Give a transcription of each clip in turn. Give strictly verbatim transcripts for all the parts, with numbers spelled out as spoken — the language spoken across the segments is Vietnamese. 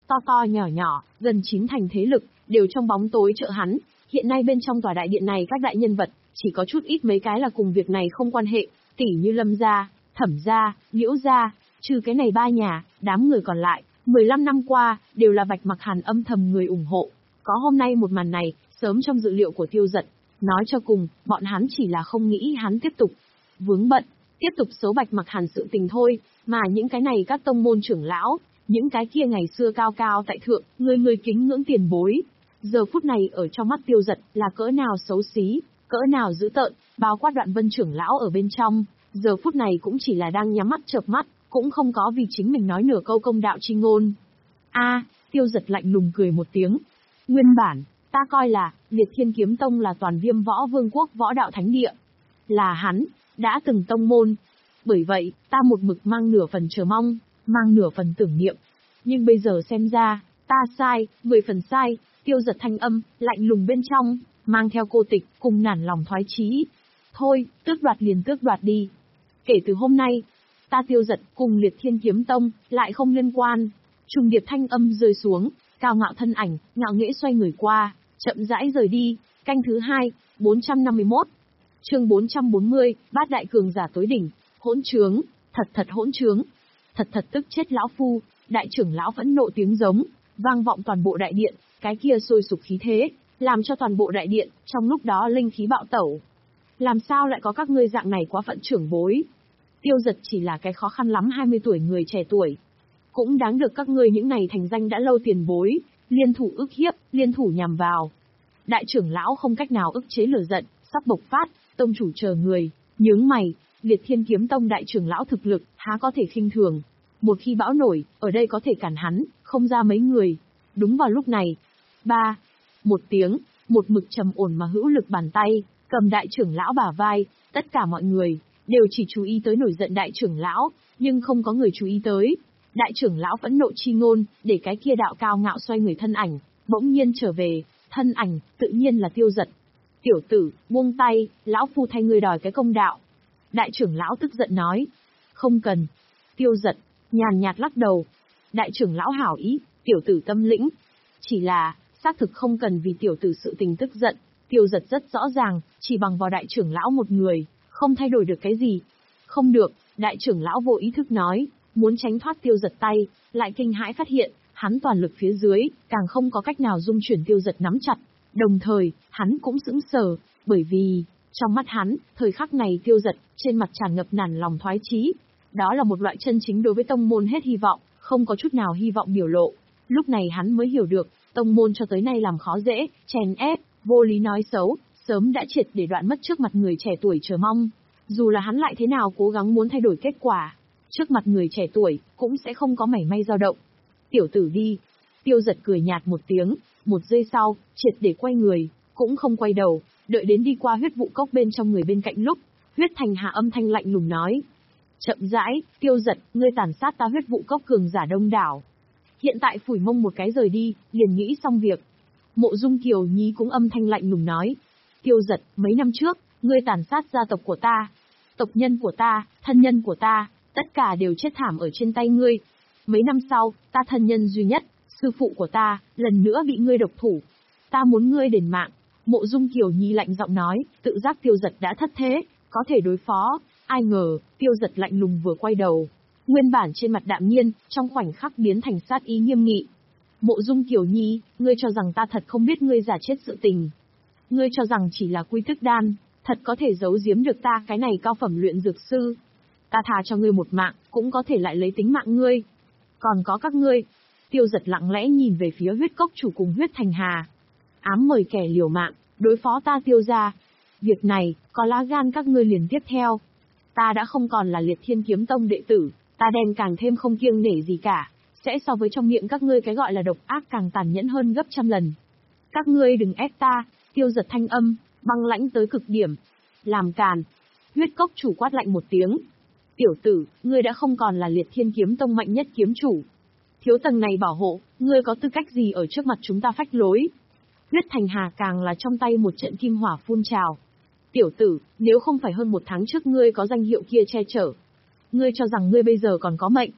to to nhỏ nhỏ, gần chín thành thế lực, đều trong bóng tối trợ hắn. Hiện nay bên trong tòa đại điện này các đại nhân vật, chỉ có chút ít mấy cái là cùng việc này không quan hệ, tỉ như Lâm gia, Thẩm gia, Liễu gia, trừ cái này ba nhà, đám người còn lại, mười lăm năm qua, đều là Bạch Mặc Hàn âm thầm người ủng hộ. Có hôm nay một màn này, sớm trong dự liệu của Tiêu Dật, nói cho cùng, bọn hắn chỉ là không nghĩ hắn tiếp tục vướng bận, tiếp tục xấu Bạch Mặc Hàn sự tình thôi, mà những cái này các tông môn trưởng lão, những cái kia ngày xưa cao cao tại thượng, người người kính ngưỡng tiền bối, giờ phút này ở trong mắt Tiêu Dật là cỡ nào xấu xí, cỡ nào dữ tợn, bao quát Đoạn Vân trưởng lão ở bên trong, giờ phút này cũng chỉ là đang nhắm mắt chợp mắt, cũng không có vì chính mình nói nửa câu công đạo chi ngôn. A, Tiêu Dật lạnh lùng cười một tiếng. Nguyên bản, ta coi là, Liệt Thiên Kiếm Tông là toàn Viêm Võ Vương quốc võ đạo thánh địa. Là hắn, đã từng tông môn. Bởi vậy, ta một mực mang nửa phần chờ mong, mang nửa phần tưởng niệm. Nhưng bây giờ xem ra, ta sai, mười phần sai, Tiêu Dật thanh âm, lạnh lùng bên trong, mang theo cô tịch, cùng nản lòng thoái chí. Thôi, tước đoạt liền tước đoạt đi. Kể từ hôm nay, ta Tiêu Dật cùng Liệt Thiên Kiếm Tông, lại không liên quan. Trùng điệp thanh âm rơi xuống, cao ngạo thân ảnh, ngạo nghễ xoay người qua, chậm rãi rời đi. Canh thứ hai, bốn trăm năm mươi mốt. Chương bốn trăm bốn mươi, Bát đại cường giả tối đỉnh, hỗn trướng, thật thật hỗn trướng. Thật thật tức chết lão phu, đại trưởng lão phẫn nộ tiếng giống, vang vọng toàn bộ đại điện, cái kia sôi sục khí thế, làm cho toàn bộ đại điện, trong lúc đó linh khí bạo tẩu. Làm sao lại có các ngươi dạng này quá phận trưởng bối? Tiêu Dật chỉ là cái khó khăn lắm hai mươi tuổi người trẻ tuổi. Cũng đáng được các ngươi những này thành danh đã lâu tiền bối, liên thủ ức hiếp, liên thủ nhằm vào. Đại trưởng lão không cách nào ức chế lửa giận, sắp bộc phát, tông chủ chờ người, nhướng mày, Liệt Thiên Kiếm Tông đại trưởng lão thực lực, há có thể khinh thường. Một khi bão nổi, ở đây có thể cản hắn, không ra mấy người. Đúng vào lúc này, ba, một tiếng, một mực trầm ổn mà hữu lực bàn tay, cầm đại trưởng lão bả vai, tất cả mọi người, đều chỉ chú ý tới nổi giận đại trưởng lão, nhưng không có người chú ý tới. Đại trưởng lão phẫn nộ chi ngôn, để cái kia đạo cao ngạo xoay người thân ảnh, bỗng nhiên trở về, thân ảnh, tự nhiên là Tiêu Dật. Tiểu tử, buông tay, lão phu thay ngươi đòi cái công đạo. Đại trưởng lão tức giận nói. Không cần. Tiêu Dật, nhàn nhạt lắc đầu. Đại trưởng lão hảo ý, tiểu tử tâm lĩnh. Chỉ là, xác thực không cần vì tiểu tử sự tình tức giận. Tiêu Dật rất rõ ràng, chỉ bằng vào đại trưởng lão một người, không thay đổi được cái gì. Không được, đại trưởng lão vô ý thức nói, muốn tránh thoát Tiêu Dật tay, lại kinh hãi phát hiện, hắn toàn lực phía dưới, càng không có cách nào dung chuyển Tiêu Dật nắm chặt. Đồng thời, hắn cũng sững sờ, bởi vì, trong mắt hắn, thời khắc này Tiêu Dật, trên mặt tràn ngập nản lòng thoái chí. Đó là một loại chân chính đối với tông môn hết hy vọng, không có chút nào hy vọng biểu lộ. Lúc này hắn mới hiểu được, tông môn cho tới nay làm khó dễ, chèn ép, vô lý nói xấu, sớm đã triệt để đoạn mất trước mặt người trẻ tuổi chờ mong. Dù là hắn lại thế nào cố gắng muốn thay đổi kết quả, trước mặt người trẻ tuổi, cũng sẽ không có mảy may dao động. Tiểu tử đi. Tiêu Dật cười nhạt một tiếng, một giây sau, triệt để quay người, cũng không quay đầu, đợi đến đi qua huyết vụ cốc bên trong người bên cạnh lúc, huyết thành hạ âm thanh lạnh lùng nói. Chậm rãi, Tiêu Dật, ngươi tàn sát ta huyết vụ cốc cường giả đông đảo. Hiện tại phủi mông một cái rời đi, liền nghĩ xong việc. Mộ Dung Kiều Nhi cũng âm thanh lạnh lùng nói. Tiêu Dật, mấy năm trước, ngươi tàn sát gia tộc của ta, tộc nhân của ta, thân nhân của ta, tất cả đều chết thảm ở trên tay ngươi. Mấy năm sau, ta thân nhân duy nhất, sư phụ của ta, lần nữa bị ngươi độc thủ. Ta muốn ngươi đền mạng. Mộ Dung Kiều Nhi lạnh giọng nói, tự giác Tiêu Dật đã thất thế, có thể đối phó. Ai ngờ, Tiêu Dật lạnh lùng vừa quay đầu. Nguyên bản trên mặt đạm nhiên, trong khoảnh khắc biến thành sát ý nghiêm nghị. Mộ Dung Kiều Nhi, ngươi cho rằng ta thật không biết ngươi giả chết sự tình. Ngươi cho rằng chỉ là quy thức đan, thật có thể giấu giếm được ta cái này cao phẩm luyện dược sư. Ta thà cho ngươi một mạng, cũng có thể lại lấy tính mạng ngươi. Còn có các ngươi. Tiêu Dật lặng lẽ nhìn về phía huyết cốc chủ cùng huyết thành hà. Ám mời kẻ liều mạng, đối phó ta Tiêu gia. Việc này, có lá gan các ngươi liền tiếp theo. Ta đã không còn là Liệt Thiên Kiếm Tông đệ tử, ta đen càng thêm không kiêng nể gì cả, sẽ so với trong miệng các ngươi cái gọi là độc ác càng tàn nhẫn hơn gấp trăm lần. Các ngươi đừng ép ta. Tiêu Dật thanh âm, băng lãnh tới cực điểm. Làm càn. Huyết cốc chủ quát lạnh một tiếng. Tiểu tử, ngươi đã không còn là Liệt Thiên Kiếm Tông mạnh nhất kiếm chủ. Thiếu tầng này bảo hộ, ngươi có tư cách gì ở trước mặt chúng ta phách lối? Huyết thành hà càng là trong tay một trận kim hỏa phun trào. Tiểu tử, nếu không phải hơn một tháng trước ngươi có danh hiệu kia che chở, ngươi cho rằng ngươi bây giờ còn có mệnh.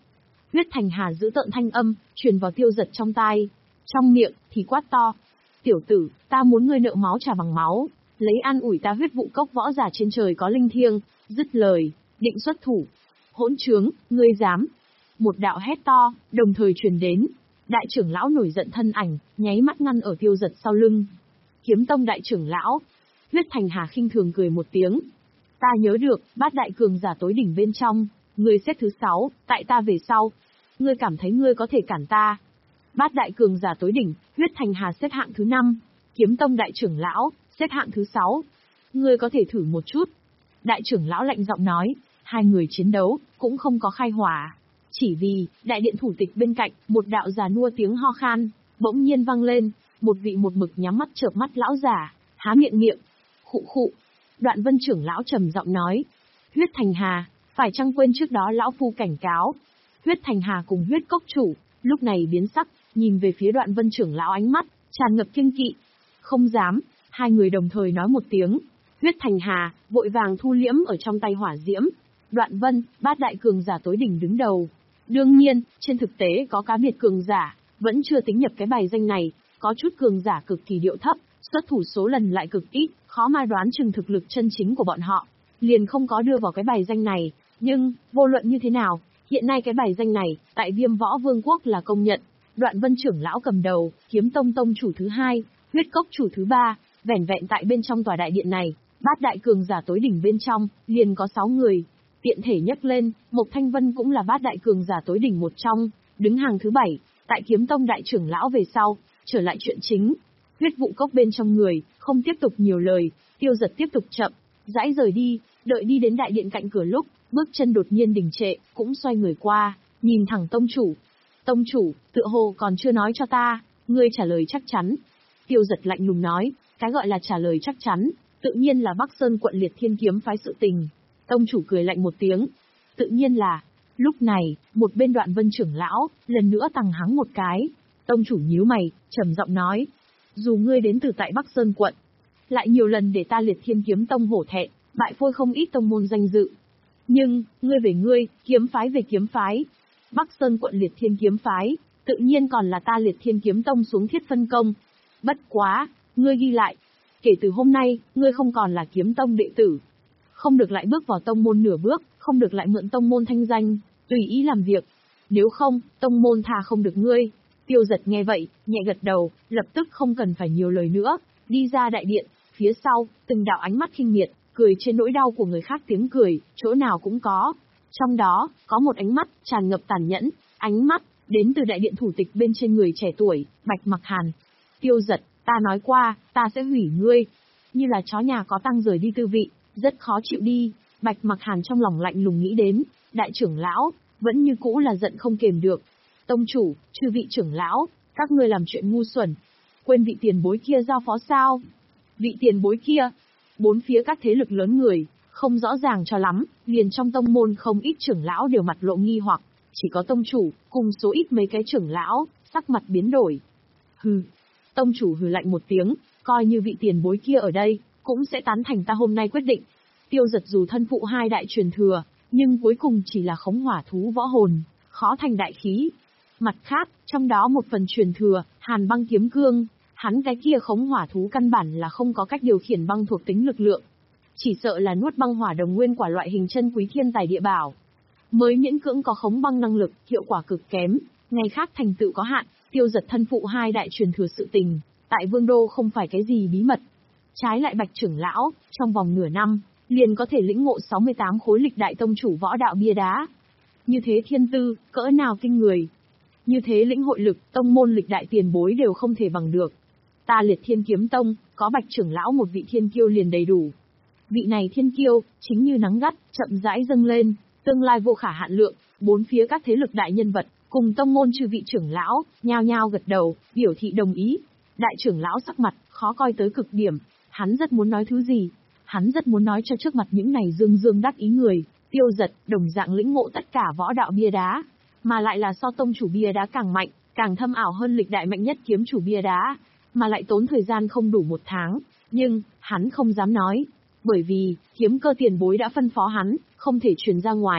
Huyết Thành Hà giữ tợn thanh âm, truyền vào Tiêu Giật trong tai. Trong miệng, thì quát to. Tiểu tử, ta muốn ngươi nợ máu trả bằng máu, lấy an ủi ta huyết vụ cốc võ giả trên trời có linh thiêng, dứt lời, định xuất thủ. Hỗn trướng, ngươi dám. Một đạo hét to, đồng thời truyền đến. Đại trưởng lão nổi giận thân ảnh, nháy mắt ngăn ở Tiêu Giật sau lưng. Kiếm tông đại trưởng lão. Huyết Thành Hà khinh thường cười một tiếng. Ta nhớ được, bát đại cường giả tối đỉnh bên trong, ngươi xếp thứ sáu, tại ta về sau. Ngươi cảm thấy ngươi có thể cản ta? Bát đại cường giả tối đỉnh, Huyết Thành Hà xếp hạng thứ năm, Kiếm tông đại trưởng lão, xếp hạng thứ sáu. Ngươi có thể thử một chút. Đại trưởng lão lạnh giọng nói, hai người chiến đấu, cũng không có khai hỏa. Chỉ vì, đại điện thủ tịch bên cạnh, một đạo già nua tiếng ho khan, bỗng nhiên vang lên, một vị một mực nhắm mắt chợp mắt lão giả, há miệng miệng. Khụ khụ. Đoạn Vân trưởng lão trầm giọng nói, Huyết Thành Hà, phải chăng quên trước đó lão phu cảnh cáo? Huyết Thành Hà cùng huyết cốc chủ, lúc này biến sắc, nhìn về phía Đoạn Vân trưởng lão ánh mắt, tràn ngập kiêng kỵ. Không dám, hai người đồng thời nói một tiếng. Huyết Thành Hà, vội vàng thu liễm ở trong tay hỏa diễm. Đoạn Vân, bát đại cường giả tối đỉnh đứng đầu. Đương nhiên, trên thực tế có cá biệt cường giả, vẫn chưa tính nhập cái bài danh này, có chút cường giả cực kỳ điệu thấp, xuất thủ số lần lại cực ít, khó mà đoán chừng thực lực chân chính của bọn họ, liền không có đưa vào cái bài danh này. Nhưng, vô luận như thế nào, hiện nay cái bài danh này, tại Viêm Võ Vương quốc là công nhận. Đoạn Vân trưởng lão cầm đầu, Kiếm tông tông chủ thứ hai, huyết cốc chủ thứ ba, vẻn vẹn tại bên trong tòa đại điện này, bát đại cường giả tối đỉnh bên trong, liền có sáu người. Tiện thể nhắc lên, Mộc Thanh Vân cũng là bát đại cường giả tối đỉnh một trong, đứng hàng thứ bảy, tại Kiếm tông đại trưởng lão về sau. Trở lại chuyện chính, huyết vụ cốc bên trong người, không tiếp tục nhiều lời, Tiêu Giật tiếp tục chậm, rãi rời đi, đợi đi đến đại điện cạnh cửa lúc, bước chân đột nhiên đình trệ, cũng xoay người qua, nhìn thẳng tông chủ. Tông chủ, tựa hồ còn chưa nói cho ta, ngươi trả lời chắc chắn. Tiêu Giật lạnh lùng nói, cái gọi là trả lời chắc chắn, tự nhiên là Bắc Sơn quận Liệt Thiên kiếm phái sự tình. Tông chủ cười lạnh một tiếng, tự nhiên là. Lúc này, một bên Đoạn Vân trưởng lão, lần nữa tằng hắng một cái. Tông chủ nhíu mày, trầm giọng nói, dù ngươi đến từ tại Bắc Sơn quận, lại nhiều lần để ta Liệt Thiên kiếm tông hổ thẹn, bại phôi không ít tông môn danh dự. Nhưng, ngươi về ngươi, kiếm phái về kiếm phái. Bắc Sơn quận Liệt Thiên kiếm phái, tự nhiên còn là ta Liệt Thiên kiếm tông xuống thiết phân công. Bất quá, ngươi ghi lại, kể từ hôm nay, ngươi không còn là kiếm tông đệ tử. Không được lại bước vào tông môn nửa bước, không được lại mượn tông môn thanh danh, tùy ý làm việc. Nếu không, tông môn tha không được ngươi. Tiêu Giật nghe vậy, nhẹ gật đầu, lập tức không cần phải nhiều lời nữa, đi ra đại điện, phía sau, từng đạo ánh mắt khinh miệt, cười trên nỗi đau của người khác tiếng cười, chỗ nào cũng có. Trong đó, có một ánh mắt, tràn ngập tàn nhẫn, ánh mắt, đến từ đại điện thủ tịch bên trên người trẻ tuổi, Bạch Mặc Hàn. Tiêu Giật, ta nói qua, ta sẽ hủy ngươi. Như là chó nhà có tăng rời đi tư vị, rất khó chịu đi. Bạch Mặc Hàn trong lòng lạnh lùng nghĩ đến, đại trưởng lão, vẫn như cũ là giận không kềm được. Tông chủ, chư vị trưởng lão, các ngươi làm chuyện ngu xuẩn. Quên vị tiền bối kia giao phó sao? Vị tiền bối kia, bốn phía các thế lực lớn người, không rõ ràng cho lắm, liền trong tông môn không ít trưởng lão đều mặt lộ nghi hoặc, chỉ có tông chủ, cùng số ít mấy cái trưởng lão, sắc mặt biến đổi. Hừ, tông chủ hừ lạnh một tiếng, coi như vị tiền bối kia ở đây, cũng sẽ tán thành ta hôm nay quyết định. Tiêu Giật dù thân phụ hai đại truyền thừa, nhưng cuối cùng chỉ là khống hỏa thú võ hồn, khó thành đại khí. Mặt khác, trong đó một phần truyền thừa, Hàn Băng Kiếm Cương, hắn cái kia khống hỏa thú căn bản là không có cách điều khiển băng thuộc tính lực lượng. Chỉ sợ là nuốt băng hỏa đồng nguyên quả loại hình chân quý thiên tài địa bảo. Mới miễn cưỡng có khống băng năng lực, hiệu quả cực kém, ngày khác thành tựu có hạn. Tiêu Giật thân phụ hai đại truyền thừa sự tình, tại Vương Đô không phải cái gì bí mật. Trái lại Bạch trưởng lão, trong vòng nửa năm, liền có thể lĩnh ngộ sáu mươi tám khối lịch đại tông chủ võ đạo bia đá. Như thế thiên tư, cỡ nào kinh người. Như thế lĩnh hội lực, tông môn lịch đại tiền bối đều không thể bằng được. Ta Liệt Thiên kiếm tông, có Bạch trưởng lão một vị thiên kiêu liền đầy đủ. Vị này thiên kiêu, chính như nắng gắt, chậm rãi dâng lên, tương lai vô khả hạn lượng, bốn phía các thế lực đại nhân vật, cùng tông môn chư vị trưởng lão, nhao nhao gật đầu, biểu thị đồng ý. Đại trưởng lão sắc mặt, khó coi tới cực điểm, hắn rất muốn nói thứ gì. Hắn rất muốn nói cho trước mặt những này dương dương đắc ý người, Tiêu Giật, đồng dạng lĩnh ngộ tất cả võ đạo bia đá, mà lại là so tông chủ bia đá càng mạnh, càng thâm ảo hơn lịch đại mạnh nhất kiếm chủ bia đá, mà lại tốn thời gian không đủ một tháng, nhưng, hắn không dám nói, bởi vì, kiếm cơ tiền bối đã phân phó hắn, không thể truyền ra ngoài.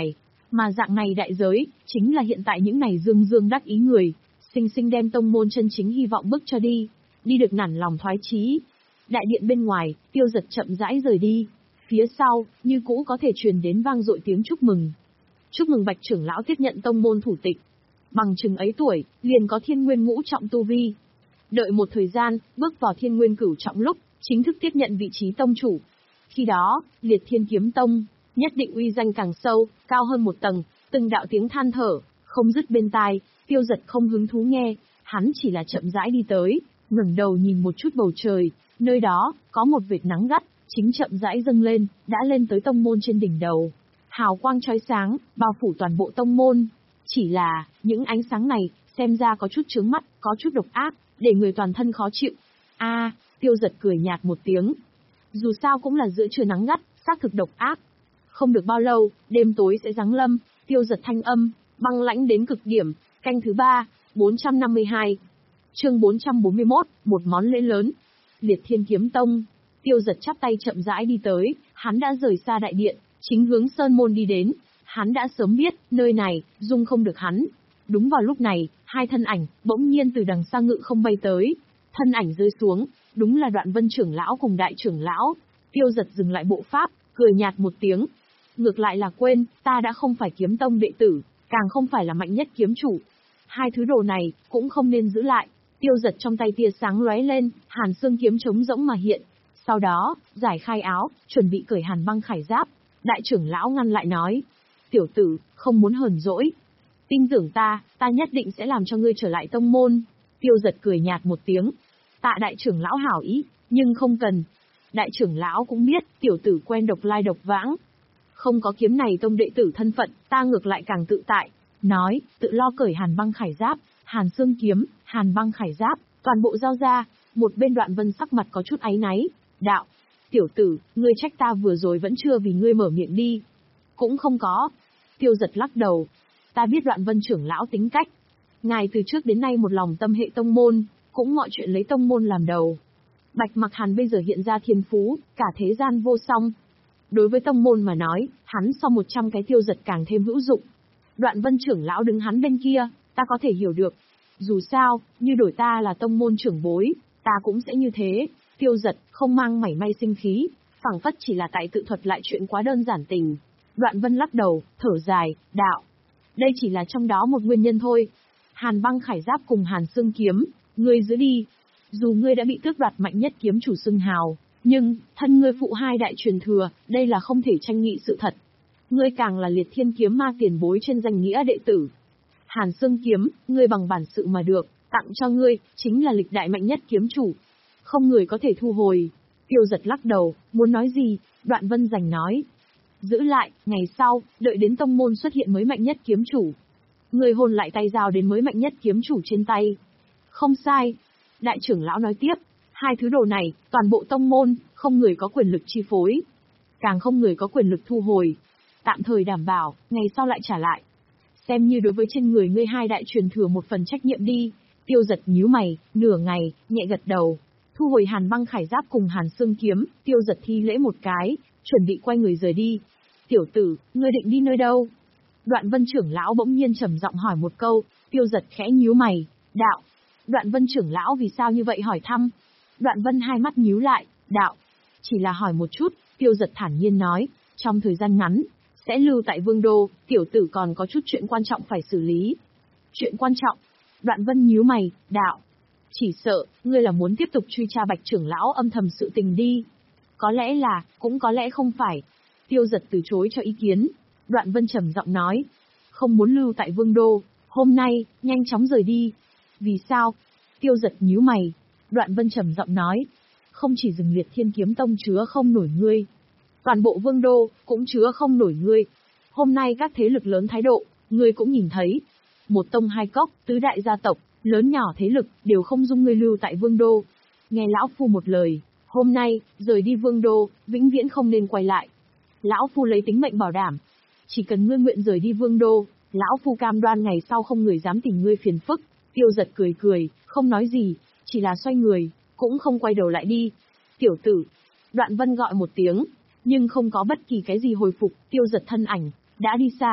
Mà dạng này đại giới, chính là hiện tại những này dương dương đắc ý người, sinh sinh đem tông môn chân chính hy vọng bước cho đi, đi được nản lòng thoái chí. Đại điện bên ngoài, Tiêu Giật chậm rãi rời đi. Phía sau, như cũ có thể truyền đến vang dội tiếng chúc mừng. Chúc mừng Bạch trưởng lão tiếp nhận tông môn thủ tịch. Bằng chừng ấy tuổi, liền có thiên nguyên ngũ trọng tu vi. Đợi một thời gian, bước vào thiên nguyên cửu trọng lúc, chính thức tiếp nhận vị trí tông chủ. Khi đó, Liệt Thiên Kiếm Tông, nhất định uy danh càng sâu, cao hơn một tầng, từng đạo tiếng than thở, không dứt bên tai. Tiêu Giật không hứng thú nghe, hắn chỉ là chậm rãi đi tới, ngẩng đầu nhìn một chút bầu trời, nơi đó, có một vệt nắng gắt, chính chậm rãi dâng lên, đã lên tới tông môn trên đỉnh đầu. Hào quang chói sáng, bao phủ toàn bộ tông môn. Chỉ là, những ánh sáng này, xem ra có chút chướng mắt, có chút độc ác, để người toàn thân khó chịu. A, Tiêu Giật cười nhạt một tiếng. Dù sao cũng là giữa trưa nắng gắt, xác thực độc ác. Không được bao lâu, đêm tối sẽ giáng lâm. Tiêu Giật thanh âm, băng lãnh đến cực điểm. Canh thứ ba, bốn trăm năm mươi hai. Chương bốn trăm bốn mươi mốt, một món lễ lớn. Liệt Thiên Kiếm Tông. Tiêu Giật chắp tay chậm rãi đi tới, hắn đã rời xa đại điện, chính hướng sơn môn đi đến. Hắn đã sớm biết, nơi này, dung không được hắn. Đúng vào lúc này, hai thân ảnh, bỗng nhiên từ đằng xa ngự không bay tới. Thân ảnh rơi xuống, đúng là Đoạn Vân trưởng lão cùng đại trưởng lão. Tiêu Giật dừng lại bộ pháp, cười nhạt một tiếng. Ngược lại là quên, ta đã không phải kiếm tông đệ tử, càng không phải là mạnh nhất kiếm chủ. Hai thứ đồ này, cũng không nên giữ lại. Tiêu Giật trong tay tia sáng lóe lên, hàn xương kiếm trống rỗng mà hiện. Sau đó, giải khai áo, chuẩn bị cởi hàn băng khải giáp. Đại trưởng lão ngăn lại nói. Tiểu tử, không muốn hờn dỗi. Tin tưởng ta, ta nhất định sẽ làm cho ngươi trở lại tông môn. Tiêu Giật cười nhạt một tiếng. Tạ đại trưởng lão hảo ý, nhưng không cần. Đại trưởng lão cũng biết, tiểu tử quen độc lai độc vãng. Không có kiếm này tông đệ tử thân phận, ta ngược lại càng tự tại. Nói, tự lo cởi hàn băng khải giáp, hàn xương kiếm, hàn băng khải giáp, toàn bộ giao ra. Một bên Đoạn Vân sắc mặt có chút áy náy. Đạo, tiểu tử, ngươi trách ta vừa rồi vẫn chưa vì ngươi mở miệng đi. Cũng không có. Tiêu Giật lắc đầu. Ta biết Đoạn Vân trưởng lão tính cách. Ngài từ trước đến nay một lòng tâm hệ tông môn, cũng mọi chuyện lấy tông môn làm đầu. Bạch Mặc Hàn bây giờ hiện ra thiên phú, cả thế gian vô song. Đối với tông môn mà nói, hắn so một trăm cái Tiêu Giật càng thêm hữu dụng. Đoạn Vân trưởng lão đứng hắn bên kia, ta có thể hiểu được. Dù sao, như đổi ta là tông môn trưởng bối, ta cũng sẽ như thế. Tiêu Giật không mang mảy may sinh khí, phảng phất chỉ là tại tự thuật lại chuyện quá đơn giản tình. Đoạn Vân lắc đầu, thở dài, đạo. Đây chỉ là trong đó một nguyên nhân thôi. Hàn băng khải giáp cùng hàn xương kiếm, ngươi giữ đi. Dù ngươi đã bị tước đoạt mạnh nhất kiếm chủ xưng hào, nhưng, thân ngươi phụ hai đại truyền thừa, đây là không thể tranh nghị sự thật. Ngươi càng là Liệt Thiên Kiếm Ma tiền bối trên danh nghĩa đệ tử. Hàn xương kiếm, ngươi bằng bản sự mà được, tặng cho ngươi, chính là lịch đại mạnh nhất kiếm chủ. Không người có thể thu hồi. Tiêu Giật lắc đầu, muốn nói gì, Đoạn Vân giành nói. Giữ lại, ngày sau, đợi đến tông môn xuất hiện mới mạnh nhất kiếm chủ. Người hồn lại tay giao đến mới mạnh nhất kiếm chủ trên tay. Không sai. Đại trưởng lão nói tiếp, hai thứ đồ này, toàn bộ tông môn, không người có quyền lực chi phối. Càng không người có quyền lực thu hồi. Tạm thời đảm bảo, ngày sau lại trả lại. Xem như đối với trên người ngươi hai đại truyền thừa một phần trách nhiệm đi. Tiêu Giật nhíu mày, nửa ngày, nhẹ gật đầu. Thu hồi hàn băng khải giáp cùng hàn xương kiếm, Tiêu Giật thi lễ một cái, chuẩn bị quay người rời đi. Tiểu tử, ngươi định đi nơi đâu? Đoạn Vân trưởng lão bỗng nhiên trầm giọng hỏi một câu, Tiêu Giật khẽ nhíu mày, đạo. Đoạn Vân trưởng lão vì sao như vậy hỏi thăm? Đoạn Vân hai mắt nhíu lại, đạo. Chỉ là hỏi một chút, Tiêu Giật thản nhiên nói, trong thời gian ngắn, sẽ lưu tại Vương Đô, tiểu tử còn có chút chuyện quan trọng phải xử lý. Chuyện quan trọng? Đoạn Vân nhíu mày, đạo. Chỉ sợ, ngươi là muốn tiếp tục truy tra Bạch trưởng lão âm thầm sự tình đi. Có lẽ là, cũng có lẽ không phải. Tiêu Giật từ chối cho ý kiến. Đoạn Vân trầm giọng nói. Không muốn lưu tại Vương Đô, hôm nay, nhanh chóng rời đi. Vì sao? Tiêu Giật nhíu mày. Đoạn Vân trầm giọng nói. Không chỉ dừng Liệt Thiên Kiếm Tông chứa không nổi ngươi. Toàn bộ Vương Đô, cũng chứa không nổi ngươi. Hôm nay các thế lực lớn thái độ, ngươi cũng nhìn thấy. Một tông hai cốc, tứ đại gia tộc, lớn nhỏ thế lực, đều không dung ngươi lưu tại Vương Đô. Nghe lão phu một lời, hôm nay, rời đi Vương Đô, vĩnh viễn không nên quay lại. Lão phu lấy tính mệnh bảo đảm. Chỉ cần ngươi nguyện rời đi Vương Đô, lão phu cam đoan ngày sau không người dám tìm ngươi phiền phức. Tiêu Giật cười cười, không nói gì, chỉ là xoay người, cũng không quay đầu lại đi. Tiểu tử. Đoạn Vân gọi một tiếng, nhưng không có bất kỳ cái gì hồi phục. Tiêu Giật thân ảnh đã đi xa,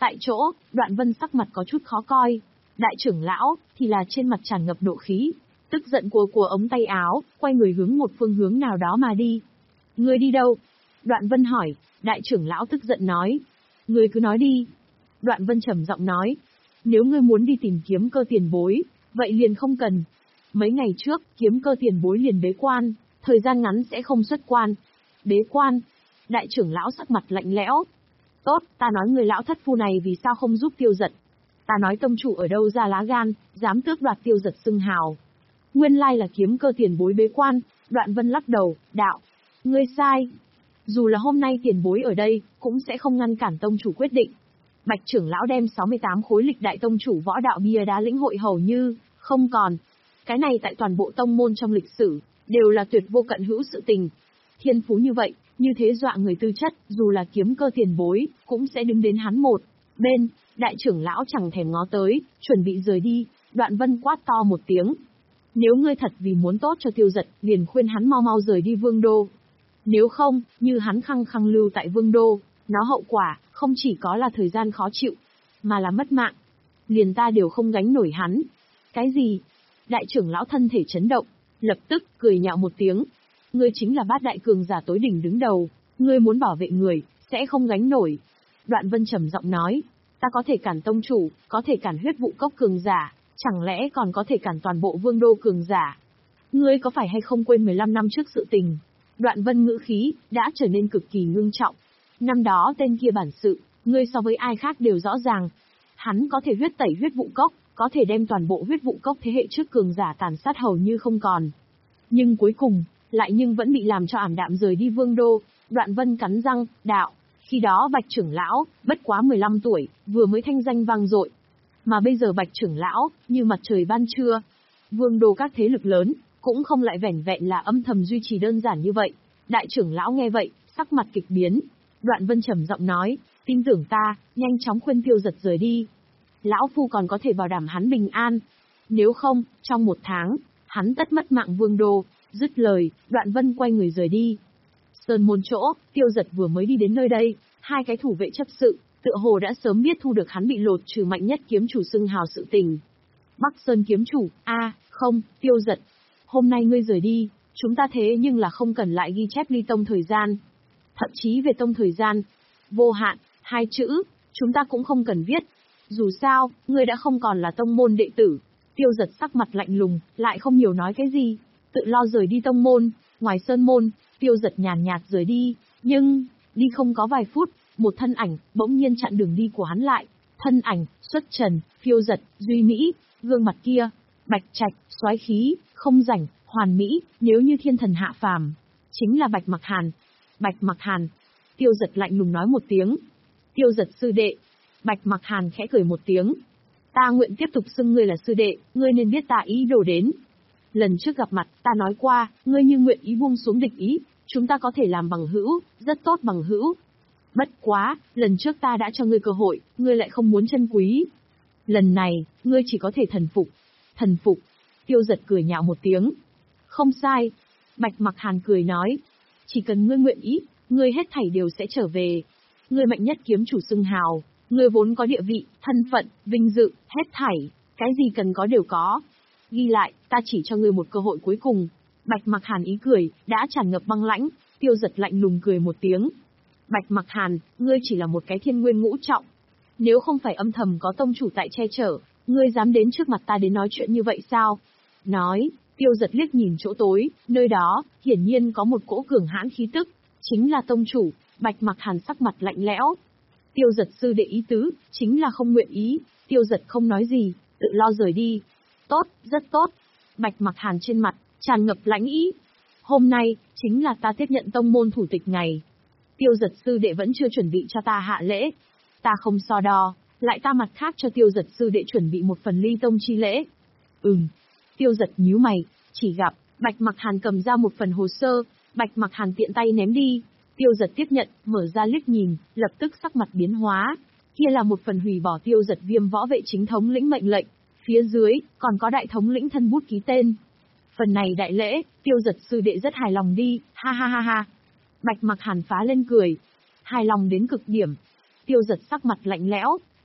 Tại chỗ, Đoạn Vân sắc mặt có chút khó coi. Đại trưởng lão, thì là trên mặt tràn ngập nộ khí, tức giận của của ống tay áo, quay người hướng một phương hướng nào đó mà đi. Ngươi đi đâu? Đoạn Vân hỏi, đại trưởng lão tức giận nói. Ngươi cứ nói đi. Đoạn Vân trầm giọng nói. Nếu ngươi muốn đi tìm kiếm cơ tiền bối, vậy liền không cần. Mấy ngày trước, kiếm cơ tiền bối liền bế quan, thời gian ngắn sẽ không xuất quan. Bế quan? Đại trưởng lão sắc mặt lạnh lẽo. Tốt, ta nói người lão thất phu này vì sao không giúp Tiêu Giật. Ta nói tông chủ ở đâu ra lá gan, dám tước đoạt Tiêu Giật xưng hào. Nguyên lai là kiếm cơ tiền bối bế quan. Đoạn Vân lắc đầu, đạo. Ngươi sai. Dù là hôm nay tiền bối ở đây, cũng sẽ không ngăn cản tông chủ quyết định. Bạch trưởng lão đem sáu mươi tám khối lịch đại tông chủ võ đạo bia đá lĩnh hội hầu như không còn. Cái này tại toàn bộ tông môn trong lịch sử, đều là tuyệt vô cận hữu sự tình. Thiên phú như vậy, như thế dọa người tư chất, dù là kiếm cơ tiền bối, cũng sẽ đứng đến hắn một bên. Đại trưởng lão chẳng thèm ngó tới, chuẩn bị rời đi. Đoạn Vân quát to một tiếng. Nếu ngươi thật vì muốn tốt cho Tiêu Giật, liền khuyên hắn mau mau rời đi Vương Đô. Nếu không, như hắn khăng khăng lưu tại Vương Đô, nó hậu quả, không chỉ có là thời gian khó chịu, mà là mất mạng. Liền ta đều không gánh nổi hắn. Cái gì? Đại trưởng lão thân thể chấn động, lập tức, cười nhạo một tiếng. Ngươi chính là bát đại cường giả tối đỉnh đứng đầu, ngươi muốn bảo vệ người, sẽ không gánh nổi. Đoạn Vân trầm giọng nói, ta có thể cản tông chủ, có thể cản huyết vụ cốc cường giả, chẳng lẽ còn có thể cản toàn bộ Vương Đô cường giả? Ngươi có phải hay không quên mười lăm năm trước sự tình? Đoạn Vân ngữ khí, đã trở nên cực kỳ ngưng trọng. Năm đó tên kia bản sự, ngươi so với ai khác đều rõ ràng. Hắn có thể huyết tẩy huyết vụ cốc, có thể đem toàn bộ huyết vụ cốc thế hệ trước cường giả tàn sát hầu như không còn. Nhưng cuối cùng, lại nhưng vẫn bị làm cho ảm đạm rời đi Vương Đô. Đoạn Vân cắn răng, đạo. Khi đó Bạch trưởng lão, bất quá mười lăm tuổi, vừa mới thanh danh vang dội. Mà bây giờ Bạch trưởng lão, như mặt trời ban trưa. Vương Đô các thế lực lớn, cũng không lại vẻn vẹn là âm thầm duy trì đơn giản như vậy. Đại trưởng lão nghe vậy, sắc mặt kịch biến. Đoạn Vân trầm giọng nói, tin tưởng ta, nhanh chóng khuyên Tiêu Giật rời đi. Lão phu còn có thể bảo đảm hắn bình an. Nếu không, trong một tháng, hắn tất mất mạng Vương Đô. Dứt lời, Đoạn Vân quay người rời đi. Sơn môn chỗ, Tiêu Giật vừa mới đi đến nơi đây, hai cái thủ vệ chấp sự, tựa hồ đã sớm biết thu được hắn bị lột trừ mạnh nhất kiếm chủ xưng hào sự tình. Bắc Sơn kiếm chủ, a, à, không, Tiêu Giật. Hôm nay ngươi rời đi, chúng ta thế nhưng là không cần lại ghi chép ly tông thời gian. Thậm chí về tông thời gian, vô hạn, hai chữ, chúng ta cũng không cần viết. Dù sao, ngươi đã không còn là tông môn đệ tử. Tiêu Giật sắc mặt lạnh lùng, lại không nhiều nói cái gì, tự lo rời đi tông môn. Ngoài sơn môn, Tiêu Giật nhàn nhạt rời đi, nhưng, đi không có vài phút, một thân ảnh, bỗng nhiên chặn đường đi của hắn lại. Thân ảnh, xuất trần, phiêu giật, duy mỹ, gương mặt kia, bạch trạch, soái khí, không rảnh, hoàn mỹ, nếu như thiên thần hạ phàm. Chính là Bạch Mặc Hàn. Bạch Mặc Hàn. Tiêu Giật lạnh lùng nói một tiếng. Tiêu Giật sư đệ. Bạch Mặc Hàn khẽ cười một tiếng. Ta nguyện tiếp tục xưng ngươi là sư đệ, ngươi nên biết ta ý đồ đến. Lần trước gặp mặt, ta nói qua, ngươi như nguyện ý buông xuống địch ý, chúng ta có thể làm bằng hữu, rất tốt bằng hữu. Bất quá, lần trước ta đã cho ngươi cơ hội, ngươi lại không muốn trân quý. Lần này, ngươi chỉ có thể thần phục. Thần phục. Tiêu Giật cười nhạo một tiếng. Không sai. Bạch Mặc Hàn cười nói. Chỉ cần ngươi nguyện ý, ngươi hết thảy đều sẽ trở về. Ngươi mạnh nhất kiếm chủ xưng hào, ngươi vốn có địa vị, thân phận, vinh dự, hết thảy, cái gì cần có đều có. Ghi lại, ta chỉ cho ngươi một cơ hội cuối cùng. Bạch Mặc Hàn ý cười, đã tràn ngập băng lãnh. Tiêu Giật lạnh lùng cười một tiếng. Bạch Mặc Hàn, ngươi chỉ là một cái thiên nguyên ngũ trọng. Nếu không phải âm thầm có tông chủ tại che chở, ngươi dám đến trước mặt ta đến nói chuyện như vậy sao? Nói, Tiêu Giật liếc nhìn chỗ tối, nơi đó, hiển nhiên có một cỗ cường hãn khí tức. Chính là tông chủ. Bạch Mặc Hàn sắc mặt lạnh lẽo. Tiêu Giật sư đệ ý tứ, chính là không nguyện ý. Tiêu Giật không nói gì, tự lo rời đi. Tốt, rất tốt. Bạch Mặc Hàn trên mặt, tràn ngập lãnh ý. Hôm nay, chính là ta tiếp nhận tông môn thủ tịch ngày. Tiêu Giật sư đệ vẫn chưa chuẩn bị cho ta hạ lễ. Ta không so đo, lại ta mặt khác cho Tiêu Giật sư đệ chuẩn bị một phần ly tông chi lễ. Ừm. Tiêu Giật nhíu mày, chỉ gặp, Bạch Mặc Hàn cầm ra một phần hồ sơ, Bạch Mặc Hàn tiện tay ném đi. Tiêu Giật tiếp nhận, mở ra liếc nhìn, lập tức sắc mặt biến hóa. Kia là một phần hủy bỏ Tiêu Giật viêm võ vệ chính thống lĩnh mệnh lệnh, phía dưới, còn có đại thống lĩnh thân bút ký tên. Phần này đại lễ, Tiêu Giật sư đệ rất hài lòng đi, ha ha ha ha. Bạch Mặc Hàn phá lên cười. Hài lòng đến cực điểm. Tiêu Giật sắc mặt lạnh lẽo,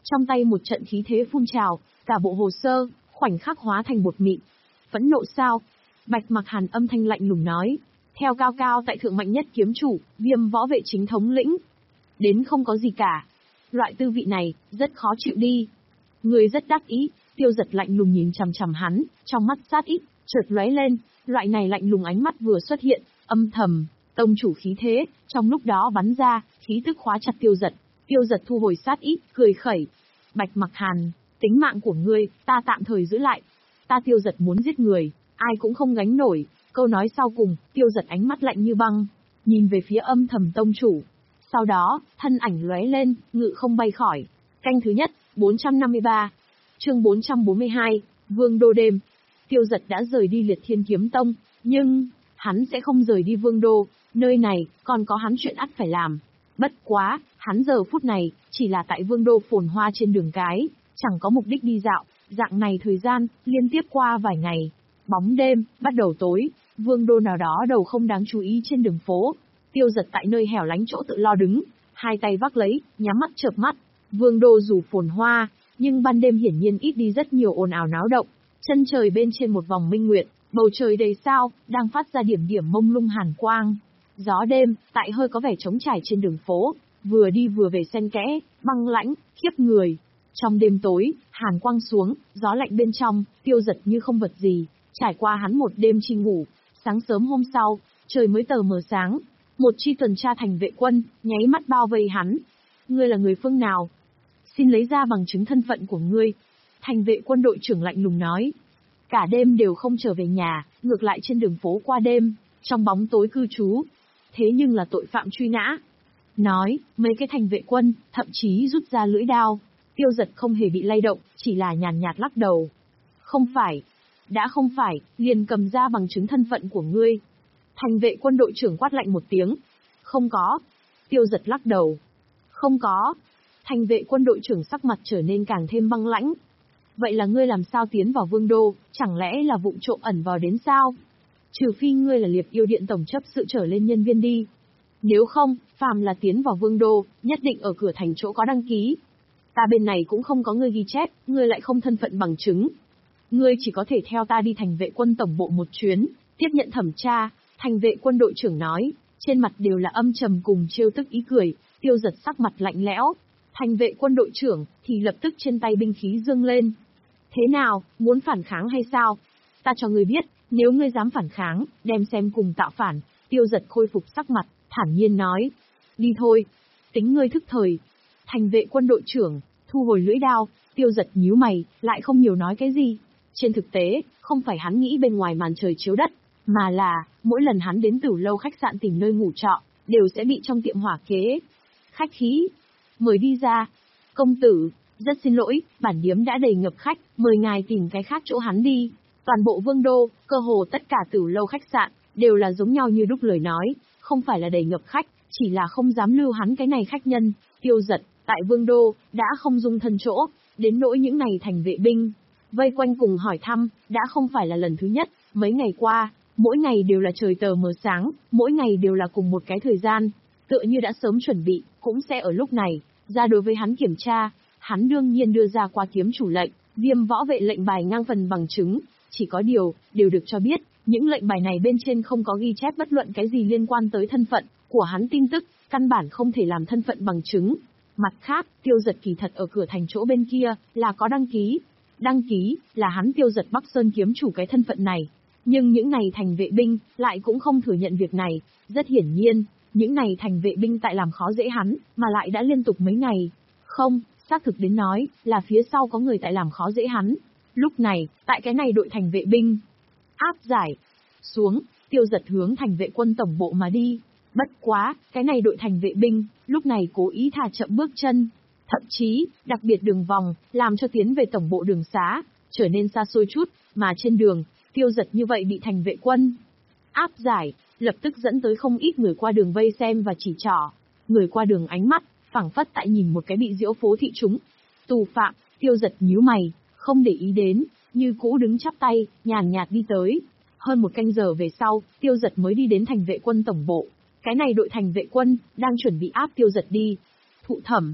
Trong tay một trận khí thế phun trào, cả bộ hồ sơ, khoảnh khắc hóa thành bột mịn. Phẫn nộ sao? Bạch Mặc Hàn âm thanh lạnh lùng nói. Theo cao cao tại thượng mạnh nhất kiếm chủ, Viêm võ vệ chính thống lĩnh. Đến không có gì cả. Loại tư vị này, rất khó chịu đi. Người rất đắc ý, Tiêu Giật lạnh lùng nhìn chằm chằm hắn, trong mắt sát ý, chợt lóe lên, loại này lạnh lùng ánh mắt vừa xuất hiện, âm thầm, tông chủ khí thế, trong lúc đó bắn ra, khí tức khóa chặt Tiêu Giật. Tiêu Giật thu hồi sát ý, cười khẩy. Bạch Mặc Hàn, tính mạng của ngươi, ta tạm thời giữ lại. Ta Tiêu Giật muốn giết người, ai cũng không gánh nổi. Câu nói sau cùng, Tiêu Giật ánh mắt lạnh như băng, nhìn về phía âm thầm tông chủ. Sau đó, thân ảnh lóe lên, ngự không bay khỏi. Canh thứ nhất, bốn trăm năm mươi ba. Chương bốn trăm bốn mươi hai, Vương Đô đêm. Tiêu Giật đã rời đi Liệt Thiên Kiếm Tông, nhưng hắn sẽ không rời đi Vương Đô, nơi này còn có hắn chuyện ắt phải làm. Bất quá, hắn giờ phút này chỉ là tại Vương Đô phồn hoa trên đường cái, chẳng có mục đích đi dạo. Dạng này thời gian liên tiếp qua vài ngày, bóng đêm bắt đầu tối, Vương Đô nào đó đầu không đáng chú ý trên đường phố. Tiêu Giật tại nơi hẻo lánh chỗ tự lo đứng, hai tay vác lấy, nhắm mắt chợp mắt. Vương Đô dù phồn hoa, nhưng ban đêm hiển nhiên ít đi rất nhiều ồn ào náo động. Chân trời bên trên một vòng minh nguyệt, bầu trời đầy sao, đang phát ra điểm điểm mông lung hàn quang. Gió đêm, tại hơi có vẻ trống trải trên đường phố, vừa đi vừa về xen kẽ, băng lãnh, khiếp người. Trong đêm tối, hàn quang xuống, gió lạnh bên trong, Tiêu Giật như không vật gì, trải qua hắn một đêm chi ngủ. Sáng sớm hôm sau, trời mới tờ mờ sáng, một chi tuần tra thành vệ quân, nháy mắt bao vây hắn. Ngươi là người phương nào? Xin lấy ra bằng chứng thân phận của ngươi. Thành vệ quân đội trưởng lạnh lùng nói. Cả đêm đều không trở về nhà, ngược lại trên đường phố qua đêm, trong bóng tối cư trú. Thế nhưng là tội phạm truy nã. Nói, mấy cái thành vệ quân, thậm chí rút ra lưỡi đao. Tiêu Giật không hề bị lay động, chỉ là nhàn nhạt lắc đầu. Không phải. Đã không phải, liền cầm ra bằng chứng thân phận của ngươi. Thành vệ quân đội trưởng quát lạnh một tiếng. Không có. Tiêu Giật lắc đầu. Không có. Thành vệ quân đội trưởng sắc mặt trở nên càng thêm băng lãnh. Vậy là ngươi làm sao tiến vào Vương Đô, chẳng lẽ là vụng trộm ẩn vào đến sao? Trừ phi ngươi là Liệt Yêu Điện tổng chấp sự trở lên nhân viên đi. Nếu không, phàm là tiến vào Vương Đô, nhất định ở cửa thành chỗ có đăng ký. Ta bên này cũng không có ngươi ghi chép, ngươi lại không thân phận bằng chứng. Ngươi chỉ có thể theo ta đi thành vệ quân tổng bộ một chuyến, tiếp nhận thẩm tra. Thành vệ quân đội trưởng nói, trên mặt đều là âm trầm cùng trêu tức ý cười. Tiêu Giật sắc mặt lạnh lẽo. Thành vệ quân đội trưởng thì lập tức trên tay binh khí dương lên. Thế nào, muốn phản kháng hay sao? Ta cho ngươi biết, nếu ngươi dám phản kháng, đem xem cùng tạo phản. Tiêu Giật khôi phục sắc mặt, thản nhiên nói. Đi thôi. Tính ngươi thức thời. Thành vệ quân đội trưởng thu hồi lưỡi đao. Tiêu Giật nhíu mày, lại không nhiều nói cái gì. Trên thực tế, không phải hắn nghĩ bên ngoài màn trời chiếu đất, mà là, mỗi lần hắn đến Tửu Lâu khách sạn tìm nơi ngủ trọ, đều sẽ bị trong tiệm hỏa kế. Khách khí. Mời đi ra. Công tử, rất xin lỗi, bản điếm đã đầy ngập khách, mời ngài tìm cái khác chỗ hắn đi. Toàn bộ Vương Đô, cơ hồ tất cả Tửu Lâu khách sạn, đều là giống nhau như đúc lời nói, không phải là đầy ngập khách, chỉ là không dám lưu hắn cái này khách nhân. Tiêu Giật, tại Vương Đô, đã không dung thân chỗ, đến nỗi những này thành vệ binh. Vây quanh cùng hỏi thăm, đã không phải là lần thứ nhất, mấy ngày qua, mỗi ngày đều là trời tờ mờ sáng, mỗi ngày đều là cùng một cái thời gian, tựa như đã sớm chuẩn bị, cũng sẽ ở lúc này, ra đối với hắn kiểm tra. Hắn đương nhiên đưa ra qua kiếm chủ lệnh, Viêm võ vệ lệnh bài ngang phần bằng chứng, chỉ có điều, đều được cho biết, những lệnh bài này bên trên không có ghi chép bất luận cái gì liên quan tới thân phận của hắn tin tức, căn bản không thể làm thân phận bằng chứng. Mặt khác, Tiêu Giật kỳ thật ở cửa thành chỗ bên kia, là có đăng ký. Đăng ký, là hắn Tiêu Giật Bắc Sơn kiếm chủ cái thân phận này. Nhưng những này thành vệ binh, lại cũng không thừa nhận việc này. Rất hiển nhiên, những này thành vệ binh tại làm khó dễ hắn, mà lại đã liên tục mấy ngày. Không, xác thực đến nói, là phía sau có người tại làm khó dễ hắn. Lúc này, tại cái này đội thành vệ binh, áp giải xuống, Tiêu Giật hướng thành vệ quân tổng bộ mà đi. Bất quá, cái này đội thành vệ binh, lúc này cố ý thả chậm bước chân. Thậm chí, đặc biệt đường vòng, làm cho tiến về tổng bộ đường xá, trở nên xa xôi chút, mà trên đường, Tiêu Giật như vậy bị thành vệ quân áp giải, lập tức dẫn tới không ít người qua đường vây xem và chỉ trỏ. Người qua đường ánh mắt, phảng phất tại nhìn một cái bị diễu phố thị chúng. Tù phạm, Tiêu Giật nhíu mày, không để ý đến, như cũ đứng chắp tay, nhàn nhạt đi tới. Hơn một canh giờ về sau, Tiêu Giật mới đi đến thành vệ quân tổng bộ. Cái này đội thành vệ quân, đang chuẩn bị áp Tiêu Giật đi. Thụ thẩm.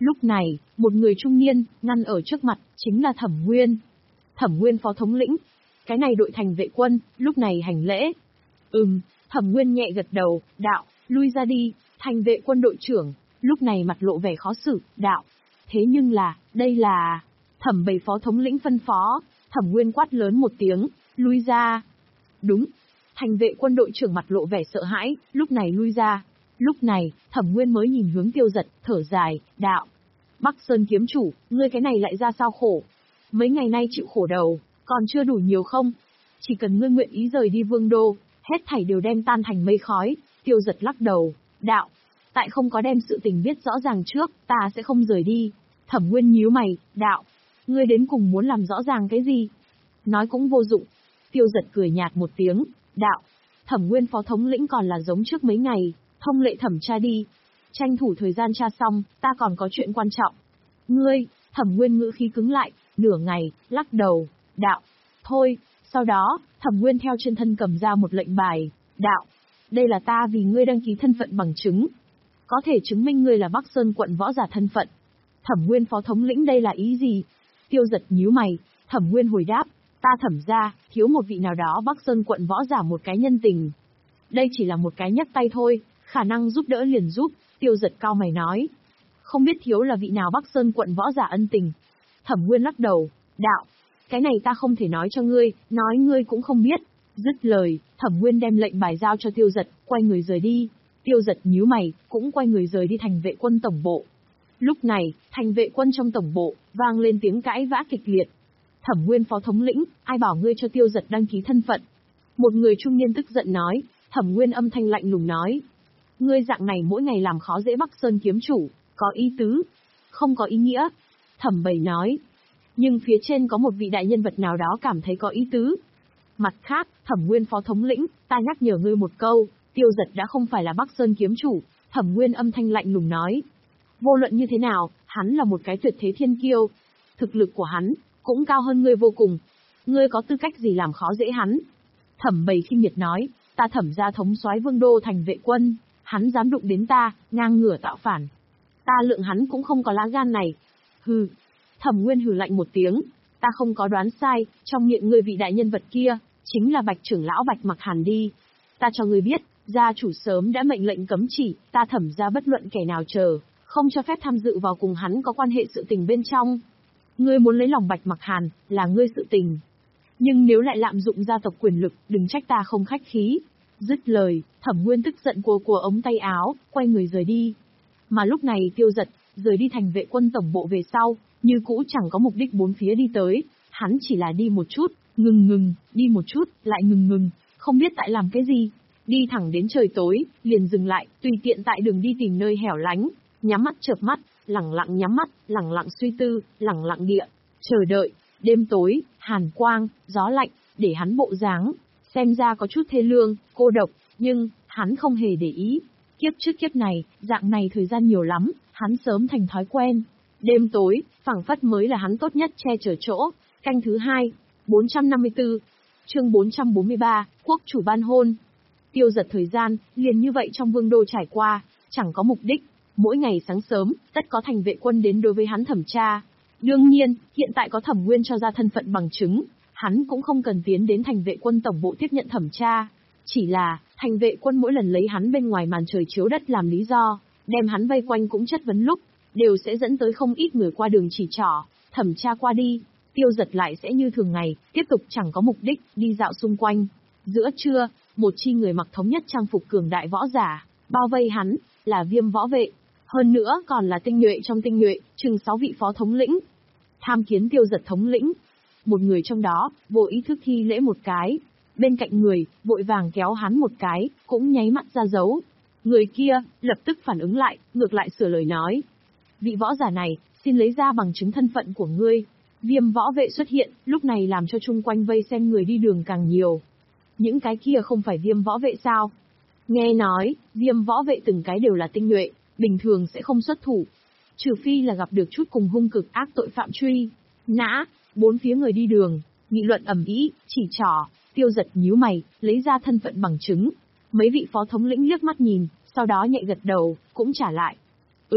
Lúc này, một người trung niên, ngăn ở trước mặt, chính là Thẩm Nguyên. Thẩm Nguyên phó thống lĩnh. Cái này đội thành vệ quân, lúc này hành lễ. Ừm, Thẩm Nguyên nhẹ gật đầu, đạo, lui ra đi, thành vệ quân đội trưởng, lúc này mặt lộ vẻ khó xử, đạo. Thế nhưng là, đây là... Thẩm Bầy phó thống lĩnh phân phó, Thẩm Nguyên quát lớn một tiếng, lui ra. Đúng. Thành vệ quân đội trưởng mặt lộ vẻ sợ hãi, lúc này lui ra. Lúc này, Thẩm Nguyên mới nhìn hướng Tiêu Giật, thở dài, đạo. Bắc Sơn kiếm chủ, ngươi cái này lại ra sao khổ? Mấy ngày nay chịu khổ đầu, còn chưa đủ nhiều không? Chỉ cần ngươi nguyện ý rời đi Vương Đô, hết thảy đều đem tan thành mây khói. Tiêu Giật lắc đầu, đạo. Tại không có đem sự tình biết rõ ràng trước, ta sẽ không rời đi. Thẩm Nguyên nhíu mày, đạo. Ngươi đến cùng muốn làm rõ ràng cái gì? Nói cũng vô dụng. Tiêu Giật cười nhạt một tiếng, đạo. Thẩm Nguyên phó thống lĩnh còn là giống trước mấy ngày, thông lệ thẩm tra đi. Tranh thủ thời gian tra xong, ta còn có chuyện quan trọng. Ngươi, Thẩm Nguyên ngữ khí cứng lại, nửa ngày, lắc đầu, đạo. Thôi, sau đó, Thẩm Nguyên theo trên thân cầm ra một lệnh bài, đạo. Đây là ta vì ngươi đăng ký thân phận bằng chứng. Có thể chứng minh ngươi là Bắc Sơn quận võ giả thân phận. Thẩm Nguyên phó thống lĩnh đây là ý gì? Tiêu Giật nhíu mày, Thẩm Nguyên hồi đáp, ta Thẩm ra, thiếu một vị nào đó Bắc Sơn quận võ giả một cái nhân tình. Đây chỉ là một cái nhấc tay thôi, khả năng giúp đỡ liền giúp, Tiêu Giật cao mày nói. Không biết thiếu là vị nào Bắc Sơn quận võ giả ân tình. Thẩm Nguyên lắc đầu, đạo, cái này ta không thể nói cho ngươi, nói ngươi cũng không biết. Dứt lời, Thẩm Nguyên đem lệnh bài giao cho Tiêu Giật, quay người rời đi. Tiêu Giật nhíu mày, cũng quay người rời đi thành vệ quân tổng bộ. Lúc này, thành vệ quân trong tổng bộ, vang lên tiếng cãi vã kịch liệt. Thẩm Nguyên phó thống lĩnh, ai bảo ngươi cho Tiêu Giật đăng ký thân phận? Một người trung niên tức giận nói, Thẩm Nguyên âm thanh lạnh lùng nói. Ngươi dạng này mỗi ngày làm khó dễ Bắc Sơn kiếm chủ, có ý tứ, không có ý nghĩa. Thẩm Bầy nói, nhưng phía trên có một vị đại nhân vật nào đó cảm thấy có ý tứ. Mặt khác, Thẩm Nguyên phó thống lĩnh, ta nhắc nhở ngươi một câu, Tiêu Giật đã không phải là Bắc Sơn kiếm chủ. Thẩm Nguyên âm thanh lạnh lùng nói. Vô luận như thế nào, hắn là một cái tuyệt thế thiên kiêu. Thực lực của hắn, cũng cao hơn ngươi vô cùng. Ngươi có tư cách gì làm khó dễ hắn? Thẩm Bầy khinh miệt nói, ta Thẩm gia thống soái Vương Đô thành vệ quân, hắn dám đụng đến ta, ngang ngửa tạo phản. Ta lượng hắn cũng không có lá gan này. Hừ. Thẩm Nguyên hừ lạnh một tiếng, ta không có đoán sai, trong miệng ngươi vị đại nhân vật kia, chính là Bạch trưởng lão Bạch Mặc Hàn đi. Ta cho ngươi biết, gia chủ sớm đã mệnh lệnh cấm chỉ, ta Thẩm gia bất luận kẻ nào chờ, không cho phép tham dự vào cùng hắn có quan hệ sự tình bên trong. Ngươi muốn lấy lòng Bạch Mặc Hàn, là ngươi sự tình. Nhưng nếu lại lạm dụng gia tộc quyền lực, đừng trách ta không khách khí. Dứt lời, Thẩm Nguyên tức giận cua cua ống tay áo, quay người rời đi. Mà lúc này Tiêu Giật, rời đi thành vệ quân tổng bộ về sau, như cũ chẳng có mục đích bốn phía đi tới, hắn chỉ là đi một chút, ngừng ngừng, đi một chút, lại ngừng ngừng, không biết tại làm cái gì. Đi thẳng đến trời tối, liền dừng lại, tùy tiện tại đường đi tìm nơi hẻo lánh, nhắm mắt chợp mắt, lẳng lặng nhắm mắt, lẳng lặng suy tư, lẳng lặng địa, chờ đợi. Đêm tối, hàn quang, gió lạnh, để hắn bộ dáng, xem ra có chút thê lương, cô độc, nhưng, hắn không hề để ý. Kiếp trước kiếp này, dạng này thời gian nhiều lắm, hắn sớm thành thói quen. Đêm tối, phảng phất mới là hắn tốt nhất che chở chỗ. Canh thứ hai, bốn trăm năm mươi tư, chương bốn trăm bốn mươi ba, quốc chủ ban hôn. Tiêu Giật thời gian, liền như vậy trong Vương Đô trải qua, chẳng có mục đích. Mỗi ngày sáng sớm, tất có thành vệ quân đến đối với hắn thẩm tra. Đương nhiên, hiện tại có Thẩm Nguyên cho ra thân phận bằng chứng, hắn cũng không cần tiến đến thành vệ quân tổng bộ tiếp nhận thẩm tra. Chỉ là, thành vệ quân mỗi lần lấy hắn bên ngoài màn trời chiếu đất làm lý do, đem hắn vây quanh cũng chất vấn lúc, đều sẽ dẫn tới không ít người qua đường chỉ trỏ, thẩm tra qua đi, Tiêu Giật lại sẽ như thường ngày, tiếp tục chẳng có mục đích, đi dạo xung quanh. Giữa trưa, một chi người mặc thống nhất trang phục cường đại võ giả, bao vây hắn, là Viêm võ vệ. Hơn nữa còn là tinh nhuệ trong tinh nhuệ, chừng sáu vị phó thống lĩnh. Tham kiến Tiêu Giật thống lĩnh. Một người trong đó, vô ý thức thi lễ một cái. Bên cạnh người, vội vàng kéo hắn một cái, cũng nháy mắt ra dấu. Người kia, lập tức phản ứng lại, ngược lại sửa lời nói. Vị võ giả này, xin lấy ra bằng chứng thân phận của ngươi. Viêm võ vệ xuất hiện, lúc này làm cho chung quanh vây xem người đi đường càng nhiều. Những cái kia không phải Viêm võ vệ sao? Nghe nói, Viêm võ vệ từng cái đều là tinh nhuệ, bình thường sẽ không xuất thủ. Trừ phi là gặp được chút cùng hung cực ác tội phạm truy nã. Bốn phía người đi đường, nghị luận ầm ĩ, chỉ trỏ. Tiêu Giật nhíu mày, lấy ra thân phận bằng chứng. Mấy vị phó thống lĩnh liếc mắt nhìn, sau đó nhẹ gật đầu, cũng trả lại. Ừm,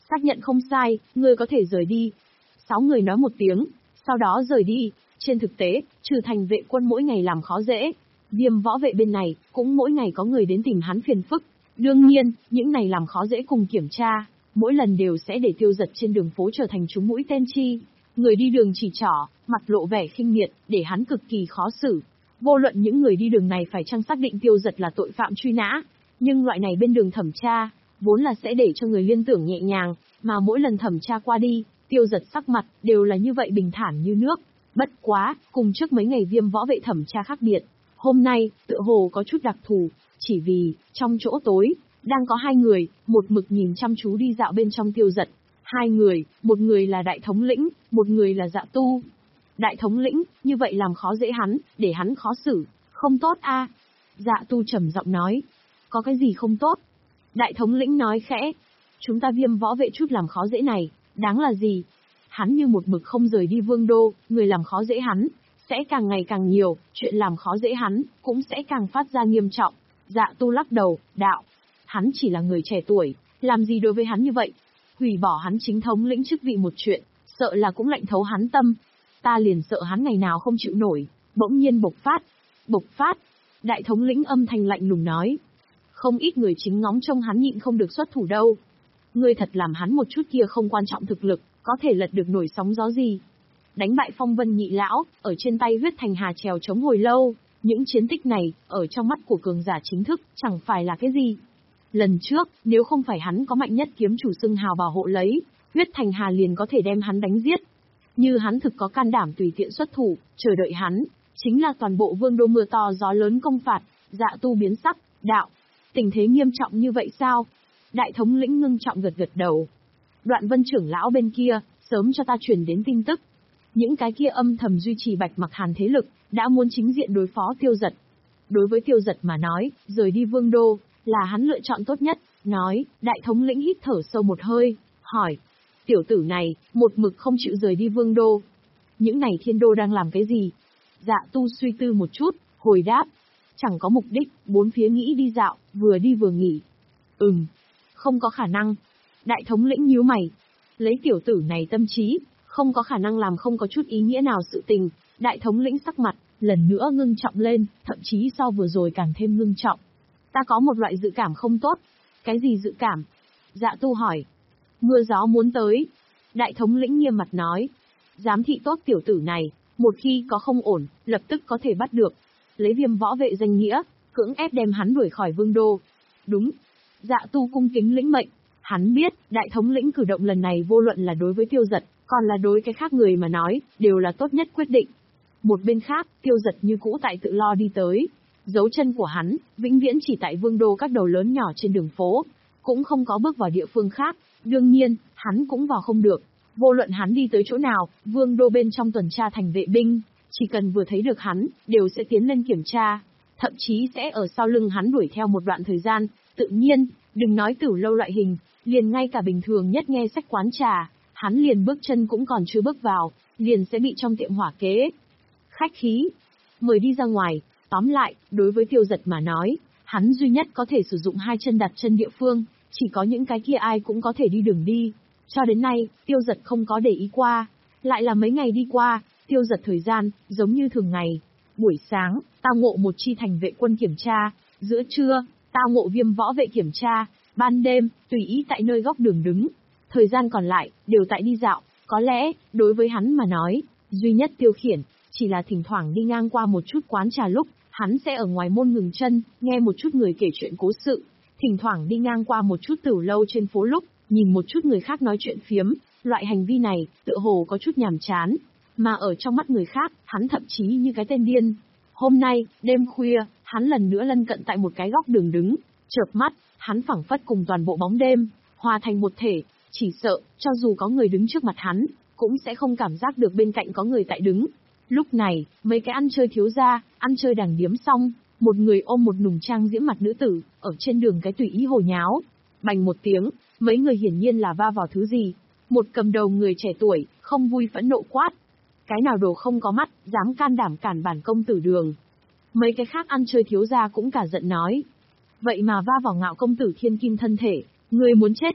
Xác nhận không sai, ngươi có thể rời đi. Sáu người nói một tiếng, sau đó rời đi. Trên thực tế, trừ thành vệ quân mỗi ngày làm khó dễ, Viêm võ vệ bên này, cũng mỗi ngày có người đến tìm hắn phiền phức. Đương nhiên, những này làm khó dễ cùng kiểm tra, mỗi lần đều sẽ để Tiêu Dật trên đường phố trở thành trúng mũi tên chi. Người đi đường chỉ trỏ, mặt lộ vẻ khinh miệt, để hắn cực kỳ khó xử. Vô luận những người đi đường này phải chăng xác định Tiêu Dật là tội phạm truy nã, nhưng loại này bên đường thẩm tra, vốn là sẽ để cho người liên tưởng nhẹ nhàng, mà mỗi lần thẩm tra qua đi, Tiêu Dật sắc mặt đều là như vậy bình thản như nước. Bất quá, cùng trước mấy ngày Viêm võ vệ thẩm tra khác biệt, hôm nay, tựa hồ có chút đặc thù, chỉ vì, trong chỗ tối, đang có hai người, một mực nhìn chăm chú đi dạo bên trong Tiêu Dật. Hai người, một người là đại thống lĩnh, một người là Dạ Tu. Đại thống lĩnh, như vậy làm khó dễ hắn, để hắn khó xử, không tốt a. Dạ Tu trầm giọng nói, có cái gì không tốt? Đại thống lĩnh nói khẽ, chúng ta Viêm võ vệ chút làm khó dễ này, đáng là gì? Hắn như một mực không rời đi Vương đô, người làm khó dễ hắn, sẽ càng ngày càng nhiều, chuyện làm khó dễ hắn, cũng sẽ càng phát ra nghiêm trọng. Dạ Tu lắc đầu, đạo, hắn chỉ là người trẻ tuổi, làm gì đối với hắn như vậy? Hủy bỏ hắn chính thống lĩnh chức vị một chuyện, sợ là cũng lạnh thấu hắn tâm. Ta liền sợ hắn ngày nào không chịu nổi, bỗng nhiên bộc phát. Bộc phát, đại thống lĩnh âm thanh lạnh lùng nói. Không ít người chính ngóng trông hắn nhịn không được xuất thủ đâu. Ngươi thật làm hắn một chút kia không quan trọng thực lực, có thể lật được nổi sóng gió gì. Đánh bại phong vân nhị lão, ở trên tay huyết thành hà trèo chống hồi lâu, những chiến tích này, ở trong mắt của cường giả chính thức, chẳng phải là cái gì. Lần trước, nếu không phải hắn có mạnh nhất kiếm chủ xưng hào bảo hộ lấy, huyết thành hà liền có thể đem hắn đánh giết. Như hắn thực có can đảm tùy tiện xuất thủ, chờ đợi hắn, chính là toàn bộ Vương đô mưa to gió lớn công phạt. Dạ Tu biến sắc, đạo, tình thế nghiêm trọng như vậy sao? Đại thống lĩnh ngưng trọng gật gật đầu. Đoạn Vân trưởng lão bên kia, sớm cho ta truyền đến tin tức. Những cái kia âm thầm duy trì Bạch Mặc Hàn thế lực, đã muốn chính diện đối phó Tiêu Dật. Đối với Tiêu Dật mà nói, rời đi Vương đô, là hắn lựa chọn tốt nhất. Nói, đại thống lĩnh hít thở sâu một hơi, hỏi. Tiểu tử này, một mực không chịu rời đi Vương đô. Những này thiên đô đang làm cái gì? Dạ Tu suy tư một chút, hồi đáp. Chẳng có mục đích, bốn phía nghĩ đi dạo, vừa đi vừa nghỉ. Ừm, không có khả năng. Đại thống lĩnh nhíu mày. Lấy tiểu tử này tâm trí, không có khả năng làm không có chút ý nghĩa nào sự tình. Đại thống lĩnh sắc mặt, lần nữa ngưng trọng lên, thậm chí so vừa rồi càng thêm ngưng trọng. Ta có một loại dự cảm không tốt. Cái gì dự cảm? Dạ Tu hỏi. Mưa gió muốn tới. Đại thống lĩnh nghiêm mặt nói. Giám thị tốt tiểu tử này, một khi có không ổn, lập tức có thể bắt được. Lấy Viêm võ vệ danh nghĩa, cưỡng ép đem hắn đuổi khỏi Vương đô. Đúng. Dạ Tu cung kính lĩnh mệnh. Hắn biết, đại thống lĩnh cử động lần này vô luận là đối với Tiêu Dật, còn là đối cái khác người mà nói, đều là tốt nhất quyết định. Một bên khác, Tiêu Dật như cũ tại tự lo đi tới. Dấu chân của hắn, vĩnh viễn chỉ tại Vương đô các đầu lớn nhỏ trên đường phố, cũng không có bước vào địa phương khác. Đương nhiên, hắn cũng vào không được. Vô luận hắn đi tới chỗ nào, Vương đô bên trong tuần tra thành vệ binh, chỉ cần vừa thấy được hắn, đều sẽ tiến lên kiểm tra. Thậm chí sẽ ở sau lưng hắn đuổi theo một đoạn thời gian. Tự nhiên, đừng nói Tử lâu loại hình, liền ngay cả bình thường nhất nghe sách quán trà, hắn liền bước chân cũng còn chưa bước vào, liền sẽ bị trong tiệm hỏa kế. Khách khí, mời đi ra ngoài. Tóm lại, đối với Tiêu Dật mà nói, hắn duy nhất có thể sử dụng hai chân đặt chân địa phương, chỉ có những cái kia ai cũng có thể đi đường đi. Cho đến nay, Tiêu Dật không có để ý qua. Lại là mấy ngày đi qua, Tiêu Dật thời gian, giống như thường ngày. Buổi sáng, tao ngộ một chi thành vệ quân kiểm tra. Giữa trưa, tao ngộ Viêm võ vệ kiểm tra. Ban đêm, tùy ý tại nơi góc đường đứng. Thời gian còn lại, đều tại đi dạo. Có lẽ, đối với hắn mà nói, duy nhất tiêu khiển, chỉ là thỉnh thoảng đi ngang qua một chút quán trà lúc, hắn sẽ ở ngoài môn ngừng chân, nghe một chút người kể chuyện cố sự. Thỉnh thoảng đi ngang qua một chút tửu lâu trên phố lúc, nhìn một chút người khác nói chuyện phiếm. Loại hành vi này, tựa hồ có chút nhàm chán. Mà ở trong mắt người khác, hắn thậm chí như cái tên điên. Hôm nay, đêm khuya, hắn lần nữa lân cận tại một cái góc đường đứng. Chợp mắt, hắn phảng phất cùng toàn bộ bóng đêm, hòa thành một thể. Chỉ sợ, cho dù có người đứng trước mặt hắn, cũng sẽ không cảm giác được bên cạnh có người tại đứng. Lúc này, mấy cái ăn chơi thiếu gia, ăn chơi đàng điếm xong, một người ôm một nùng trang diễm mặt nữ tử, ở trên đường cái tùy ý hồ nháo. Bành một tiếng, mấy người hiển nhiên là va vào thứ gì. Một cầm đầu người trẻ tuổi, không vui phẫn nộ quát. Cái nào đồ không có mắt, dám can đảm cản bản công tử đường. Mấy cái khác ăn chơi thiếu gia cũng cả giận nói. Vậy mà va vào ngạo công tử thiên kim thân thể, ngươi muốn chết.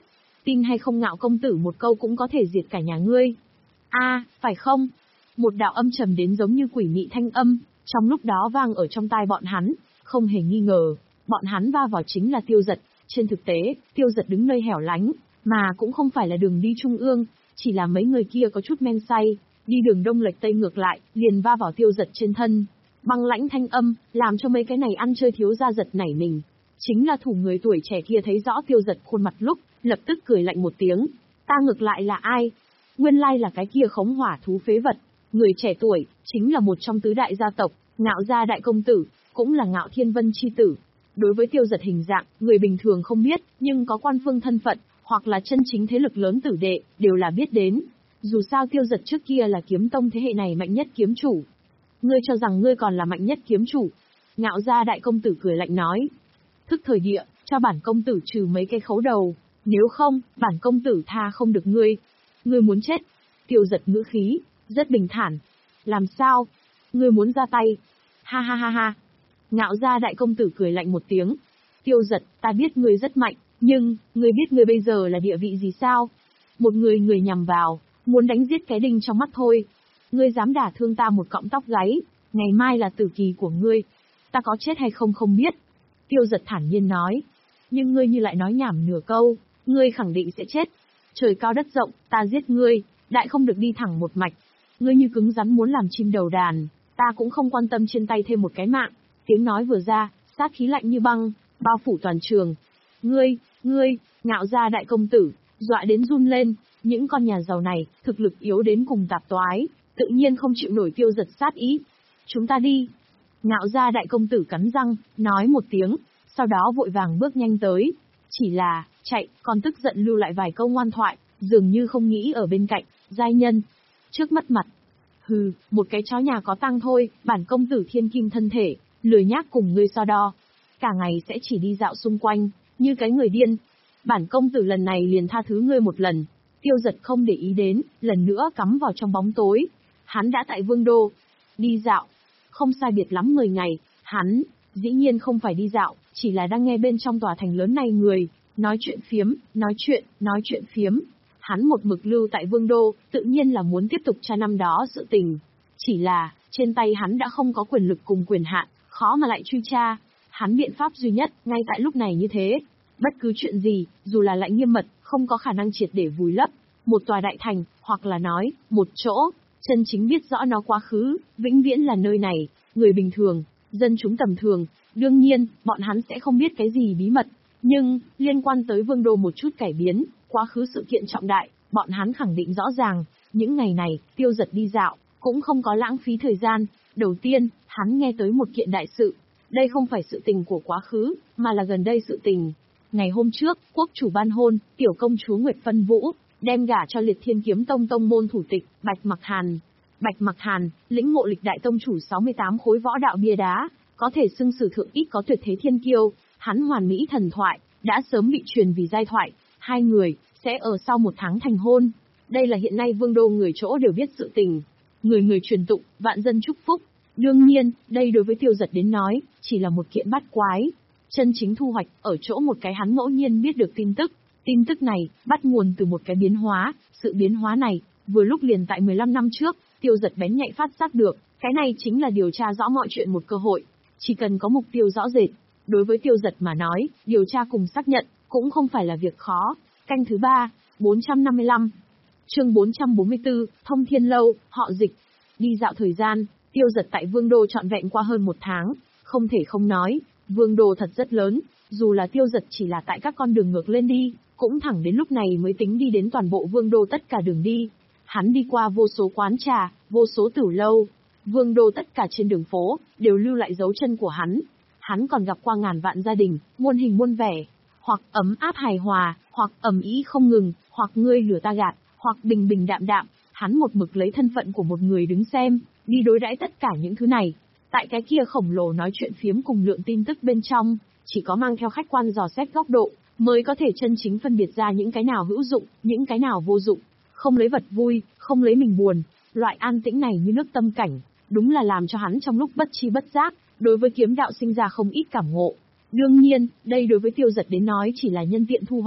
tin hay không Ngạo công tử một câu cũng có thể diệt cả nhà ngươi. A, phải không? Một đạo âm trầm đến giống như quỷ mị thanh âm, trong lúc đó vang ở trong tai bọn hắn, không hề nghi ngờ, bọn hắn va vào chính là Tiêu Dật. Trên thực tế, Tiêu Dật đứng nơi hẻo lánh, mà cũng không phải là đường đi trung ương, chỉ là mấy người kia có chút men say, đi đường đông lệch tây ngược lại, liền va vào Tiêu Dật trên thân. Băng lãnh thanh âm, làm cho mấy cái này ăn chơi thiếu gia giật nảy mình. Chính là thủ người tuổi trẻ kia thấy rõ Tiêu Dật khuôn mặt lúc, lập tức cười lạnh một tiếng. Ta ngược lại là ai? Nguyên lai là cái kia khống hỏa thú phế vật. Người trẻ tuổi, chính là một trong tứ đại gia tộc, Ngạo gia đại công tử, cũng là Ngạo Thiên Vân chi tử. Đối với Tiêu Dật hình dạng, người bình thường không biết, nhưng có quan phương thân phận, hoặc là chân chính thế lực lớn tử đệ, đều là biết đến. Dù sao Tiêu Dật trước kia là kiếm tông thế hệ này mạnh nhất kiếm chủ. Ngươi cho rằng ngươi còn là mạnh nhất kiếm chủ? Ngạo gia đại công tử cười lạnh nói. Thức thời địa, cho bản công tử trừ mấy cái khấu đầu, nếu không, bản công tử tha không được ngươi. Ngươi muốn chết? Tiêu Dật ngữ khí, rất bình thản. Làm sao? Ngươi muốn ra tay? Ha ha ha ha. Ngạo gia đại công tử cười lạnh một tiếng. Tiêu Dật, ta biết ngươi rất mạnh, nhưng, ngươi biết ngươi bây giờ là địa vị gì sao? Một người người nhằm vào, muốn đánh giết cái đinh trong mắt thôi. Ngươi dám đả thương ta một cọng tóc gáy, ngày mai là tử kỳ của ngươi. Ta có chết hay không không biết. Tiêu Dật thản nhiên nói. Nhưng ngươi như lại nói nhảm nửa câu, ngươi khẳng định sẽ chết. Trời cao đất rộng, ta giết ngươi, đại không được đi thẳng một mạch. Ngươi như cứng rắn muốn làm chim đầu đàn, ta cũng không quan tâm trên tay thêm một cái mạng. Tiếng nói vừa ra, sát khí lạnh như băng, bao phủ toàn trường. Ngươi, ngươi, Ngạo gia đại công tử, dọa đến run lên, những con nhà giàu này, thực lực yếu đến cùng tạp toái, tự nhiên không chịu nổi Tiêu Dật sát ý. Chúng ta đi. Ngạo gia đại công tử cắn răng, nói một tiếng, sau đó vội vàng bước nhanh tới. Chỉ là, chạy, còn tức giận lưu lại vài câu ngoan thoại, dường như không nghĩ ở bên cạnh, giai nhân. Trước mất mặt. Hừ, một cái chó nhà có tăng thôi, bản công tử thiên kim thân thể, lười nhác cùng ngươi so đo. Cả ngày sẽ chỉ đi dạo xung quanh, như cái người điên. Bản công tử lần này liền tha thứ ngươi một lần. Tiêu Dật không để ý đến, lần nữa cắm vào trong bóng tối. Hắn đã tại Vương Đô. Đi dạo. Không sai biệt lắm mười ngày, hắn, dĩ nhiên không phải đi dạo, chỉ là đang nghe bên trong tòa thành lớn này người, nói chuyện phiếm, nói chuyện, nói chuyện phiếm. Hắn một mực lưu tại Vương Đô, tự nhiên là muốn tiếp tục tra năm đó sự tình. Chỉ là, trên tay hắn đã không có quyền lực cùng quyền hạn, khó mà lại truy tra. Hắn biện pháp duy nhất, ngay tại lúc này như thế. Bất cứ chuyện gì, dù là lại nghiêm mật, không có khả năng triệt để vùi lấp. Một tòa đại thành, hoặc là nói, một chỗ, chân chính biết rõ nó quá khứ, vĩnh viễn là nơi này, người bình thường, dân chúng tầm thường, đương nhiên, bọn hắn sẽ không biết cái gì bí mật. Nhưng, liên quan tới Vương Đô một chút cải biến, quá khứ sự kiện trọng đại, bọn hắn khẳng định rõ ràng. Những ngày này, Tiêu Dật đi dạo, cũng không có lãng phí thời gian. Đầu tiên, hắn nghe tới một kiện đại sự. Đây không phải sự tình của quá khứ, mà là gần đây sự tình. Ngày hôm trước, quốc chủ ban hôn, tiểu công chúa Nguyệt Vân Vũ, đem gả cho Liệt Thiên Kiếm Tông tông môn thủ tịch, Bạch Mặc Hàn. Bạch Mặc Hàn, lĩnh ngộ lịch đại tông chủ sáu mươi tám khối võ đạo bia đá, có thể xưng sử thượng ít có tuyệt thế thiên kiêu, hắn hoàn mỹ thần thoại, đã sớm bị truyền vì giai thoại, hai người, sẽ ở sau một tháng thành hôn. Đây là hiện nay Vương Đô người chỗ đều biết sự tình. Người người truyền tụng, vạn dân chúc phúc. Đương nhiên, đây đối với Tiêu Dật đến nói, chỉ là một kiện bát quái. Chân chính thu hoạch, ở chỗ một cái hắn ngẫu nhiên biết được tin tức. Tin tức này, bắt nguồn từ một cái biến hóa, sự biến hóa này, vừa lúc liền tại mười lăm năm trước, Tiêu Dật bén nhạy phát giác được, cái này chính là điều tra rõ mọi chuyện một cơ hội. Chỉ cần có mục tiêu rõ rệt, đối với Tiêu Dật mà nói, điều tra cùng xác nhận, cũng không phải là việc khó. Canh thứ ba, bốn trăm năm mươi lăm. Chương bốn trăm bốn mươi tư, Thông Thiên Lâu, họ Dịch. Đi dạo thời gian, Tiêu Dật tại Vương Đô trọn vẹn qua hơn một tháng, không thể không nói, Vương Đô thật rất lớn, dù là Tiêu Dật chỉ là tại các con đường ngược lên đi, cũng thẳng đến lúc này mới tính đi đến toàn bộ Vương Đô tất cả đường đi. Hắn đi qua vô số quán trà, vô số tửu lâu, Vương Đô tất cả trên đường phố, đều lưu lại dấu chân của hắn. Hắn còn gặp qua ngàn vạn gia đình, muôn hình muôn vẻ, hoặc ấm áp hài hòa, hoặc ầm ĩ không ngừng, hoặc ngươi lừa ta gạt, hoặc bình bình đạm đạm. Hắn một mực lấy thân phận của một người đứng xem, đi đối đãi tất cả những thứ này. Tại cái kia khổng lồ nói chuyện phiếm cùng lượng tin tức bên trong, chỉ có mang theo khách quan dò xét góc độ, mới có thể chân chính phân biệt ra những cái nào hữu dụng, những cái nào vô dụng. Không lấy vật vui, không lấy mình buồn, loại an tĩnh này như nước tâm cảnh, đúng là làm cho hắn trong lúc bất chi bất giác, đối với kiếm đạo sinh ra không ít cảm ngộ. Đương nhiên, đây đối với Tiêu Dật đến nói chỉ là nhân tiện thu hoạch.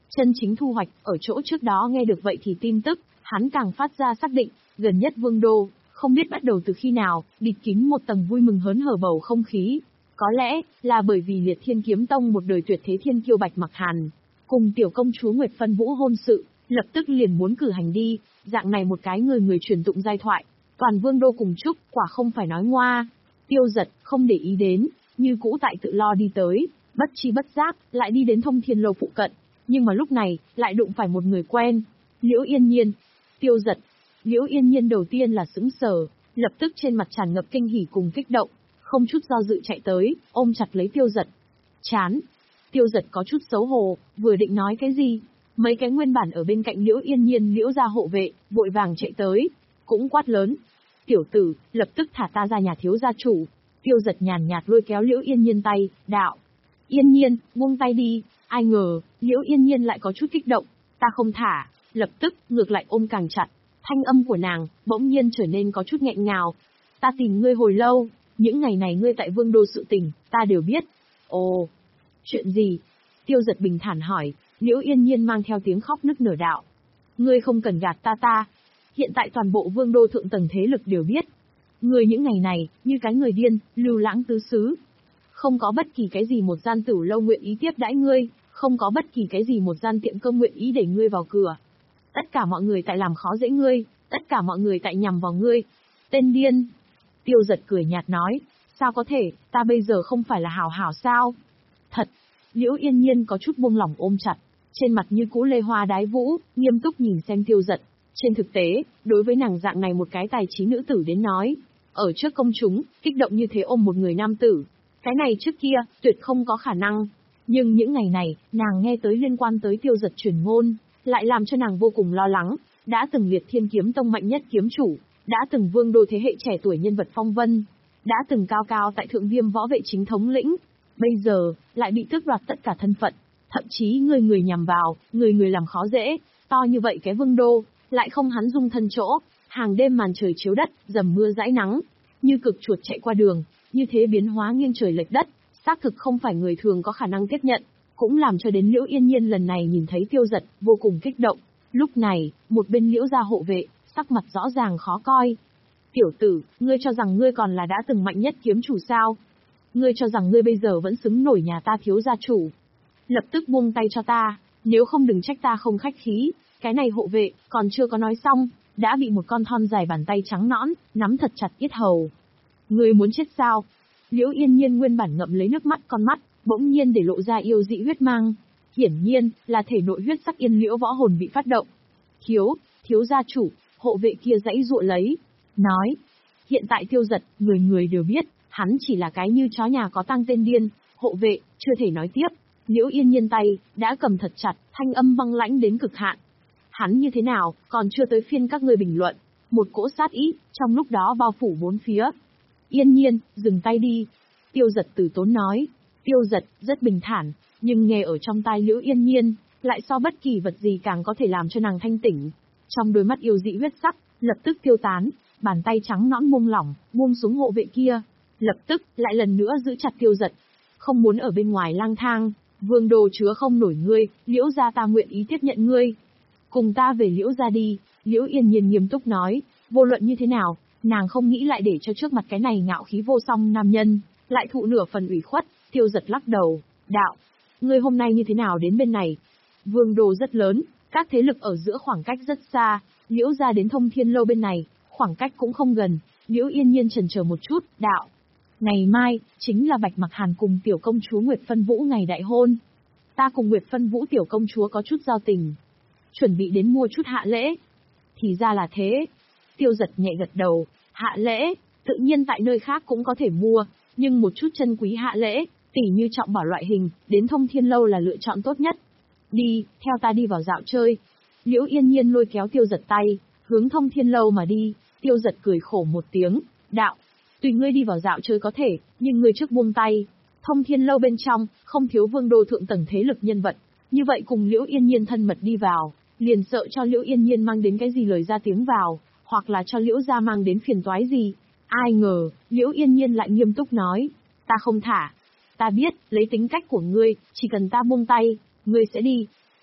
Chân chính thu hoạch, ở chỗ trước đó nghe được vậy thì tin tức, hắn càng phát ra xác định, gần nhất Vương Đô, không biết bắt đầu từ khi nào, bịt kín một tầng vui mừng hớn hở bầu không khí. Có lẽ, là bởi vì Liệt Thiên Kiếm Tông một đời tuyệt thế thiên kiêu Bạch Mặc Hàn, cùng tiểu công chúa Nguyệt Phân Vũ hôn sự, lập tức liền muốn cử hành đi, dạng này một cái người người truyền tụng giai thoại. Toàn Vương Đô cùng chúc, quả không phải nói ngoa. Tiêu Giật, không để ý đến, như cũ tại tự lo đi tới, bất chi bất giác, lại đi đến Thông Thiên Lâu phụ cận. Nhưng mà lúc này, lại đụng phải một người quen. Liễu Yên Nhiên. Tiêu Giật. Liễu Yên Nhiên đầu tiên là sững sờ, lập tức trên mặt tràn ngập kinh hỉ cùng kích động, không chút do dự chạy tới, ôm chặt lấy Tiêu Giật. Chán. Tiêu Giật có chút xấu hổ, vừa định nói cái gì, mấy cái nguyên bản ở bên cạnh Liễu Yên Nhiên Liễu gia hộ vệ, vội vàng chạy tới, cũng quát lớn. Tiểu tử, lập tức thả ta ra nhà thiếu gia chủ. Tiêu Giật nhàn nhạt lôi kéo Liễu Yên Nhiên tay, đạo. Yên Nhiên, buông tay đi. Ai ngờ, Liễu Yên Nhiên lại có chút kích động, ta không thả, lập tức, ngược lại ôm càng chặt. Thanh âm của nàng, bỗng nhiên trở nên có chút nghẹn ngào. Ta tìm ngươi hồi lâu, những ngày này ngươi tại Vương Đô sự tình, ta đều biết. Ồ, chuyện gì? Tiêu Giật bình thản hỏi, Liễu Yên Nhiên mang theo tiếng khóc nức nở đạo. Ngươi không cần gạt ta ta. Hiện tại toàn bộ Vương Đô thượng tầng thế lực đều biết. Ngươi những ngày này, như cái người điên, lưu lãng tứ xứ. Không có bất kỳ cái gì một gian tửu lâu nguyện ý tiếp đãi ngươi, không có bất kỳ cái gì một gian tiệm cơm nguyện ý để ngươi vào cửa. Tất cả mọi người tại làm khó dễ ngươi, tất cả mọi người tại nhằm vào ngươi. Tên điên. Tiêu Giật cười nhạt nói, sao có thể, ta bây giờ không phải là hảo hảo sao? Thật. Liễu Yên Nhiên có chút buông lỏng ôm chặt, trên mặt như cũ lê hoa đái vũ, nghiêm túc nhìn xem Tiêu Giật. Trên thực tế, đối với nàng dạng này một cái tài trí nữ tử đến nói, ở trước công chúng, kích động như thế ôm một người nam tử, cái này trước kia, tuyệt không có khả năng. Nhưng những ngày này, nàng nghe tới liên quan tới Tiêu Giật truyền ngôn, lại làm cho nàng vô cùng lo lắng. Đã từng Liệt Thiên Kiếm Tông mạnh nhất kiếm chủ, đã từng Vương Đô thế hệ trẻ tuổi nhân vật phong vân, đã từng cao cao tại thượng viêm võ vệ chính thống lĩnh, bây giờ lại bị tước đoạt tất cả thân phận, thậm chí người người nhằm vào, người người làm khó dễ. To như vậy cái Vương Đô, lại không hắn dung thân chỗ, hàng đêm màn trời chiếu đất, dầm mưa dãi nắng, như cực chuột chạy qua đường, như thế biến hóa nghiêng trời lệch đất, xác thực không phải người thường có khả năng tiếp nhận, cũng làm cho đến Liễu Yên Nhiên lần này nhìn thấy Tiêu Giật, vô cùng kích động. Lúc này, một bên Liễu gia hộ vệ, sắc mặt rõ ràng khó coi. Tiểu tử, ngươi cho rằng ngươi còn là đã từng mạnh nhất kiếm chủ sao? Ngươi cho rằng ngươi bây giờ vẫn xứng nổi nhà ta thiếu gia chủ? Lập tức buông tay cho ta, nếu không đừng trách ta không khách khí. Cái này hộ vệ, còn chưa có nói xong, đã bị một con thon dài bàn tay trắng nõn, nắm thật chặt yết hầu. Ngươi muốn chết sao? Liễu Yên Nhiên nguyên bản ngậm lấy nước mắt con mắt, bỗng nhiên để lộ ra yêu dị huyết mang. Hiển nhiên, là thể nội huyết sắc Yên Liễu võ hồn bị phát động. Thiếu, thiếu gia chủ, hộ vệ kia dãy dụa lấy. Nói, hiện tại Tiêu Giật, người người đều biết, hắn chỉ là cái như chó nhà có tăng tên điên, hộ vệ, chưa thể nói tiếp. Liễu Yên Nhiên tay, đã cầm thật chặt, thanh âm băng lãnh đến cực hạn. Hắn như thế nào, còn chưa tới phiên các ngươi bình luận. Một cỗ sát ý, trong lúc đó bao phủ bốn phía. Yên Nhiên, dừng tay đi. Tiêu Giật từ tốn nói. Tiêu Giật, rất bình thản, nhưng nghe ở trong tai Liễu Yên Nhiên, lại so bất kỳ vật gì càng có thể làm cho nàng thanh tỉnh. Trong đôi mắt yêu dị huyết sắc, lập tức tiêu tán, bàn tay trắng nõn buông lỏng, buông xuống hộ vệ kia. Lập tức, lại lần nữa giữ chặt Tiêu Giật. Không muốn ở bên ngoài lang thang, Vương Đô chứa không nổi ngươi, Liễu gia ta nguyện ý tiếp nhận ngươi. Cùng ta về Liễu gia đi, Liễu Yên Nhiên nghiêm túc nói, vô luận như thế nào, nàng không nghĩ lại để cho trước mặt cái này ngạo khí vô song nam nhân, lại thụ nửa phần ủy khuất. Tiêu Giật lắc đầu, đạo, ngươi hôm nay như thế nào đến bên này? Vương Đô rất lớn, các thế lực ở giữa khoảng cách rất xa, Liễu gia đến Thông Thiên Lâu bên này, khoảng cách cũng không gần. Liễu Yên Nhiên chần chờ một chút, đạo, ngày mai, chính là Bạch Mặc Hàn cùng tiểu công chúa Nguyệt Phân Vũ ngày đại hôn. Ta cùng Nguyệt Phân Vũ tiểu công chúa có chút giao tình, chuẩn bị đến mua chút hạ lễ. Thì ra là thế. Tiêu Giật nhẹ gật đầu, hạ lễ, tự nhiên tại nơi khác cũng có thể mua, nhưng một chút chân quý hạ lễ, tỉ như trọng bảo loại hình, đến Thông Thiên Lâu là lựa chọn tốt nhất. Đi, theo ta đi vào dạo chơi. Liễu Yên Nhiên lôi kéo Tiêu Giật tay, hướng Thông Thiên Lâu mà đi. Tiêu Giật cười khổ một tiếng, đạo, tùy ngươi đi vào dạo chơi có thể, nhưng ngươi trước buông tay. Thông Thiên Lâu bên trong, không thiếu Vương Đô thượng tầng thế lực nhân vật, như vậy cùng Liễu Yên Nhiên thân mật đi vào, liền sợ cho Liễu Yên Nhiên mang đến cái gì lời ra tiếng vào, hoặc là cho Liễu gia mang đến phiền toái gì. Ai ngờ, Liễu Yên Nhiên lại nghiêm túc nói, ta không thả. Ta biết, lấy tính cách của ngươi, chỉ cần ta buông tay, ngươi sẽ đi.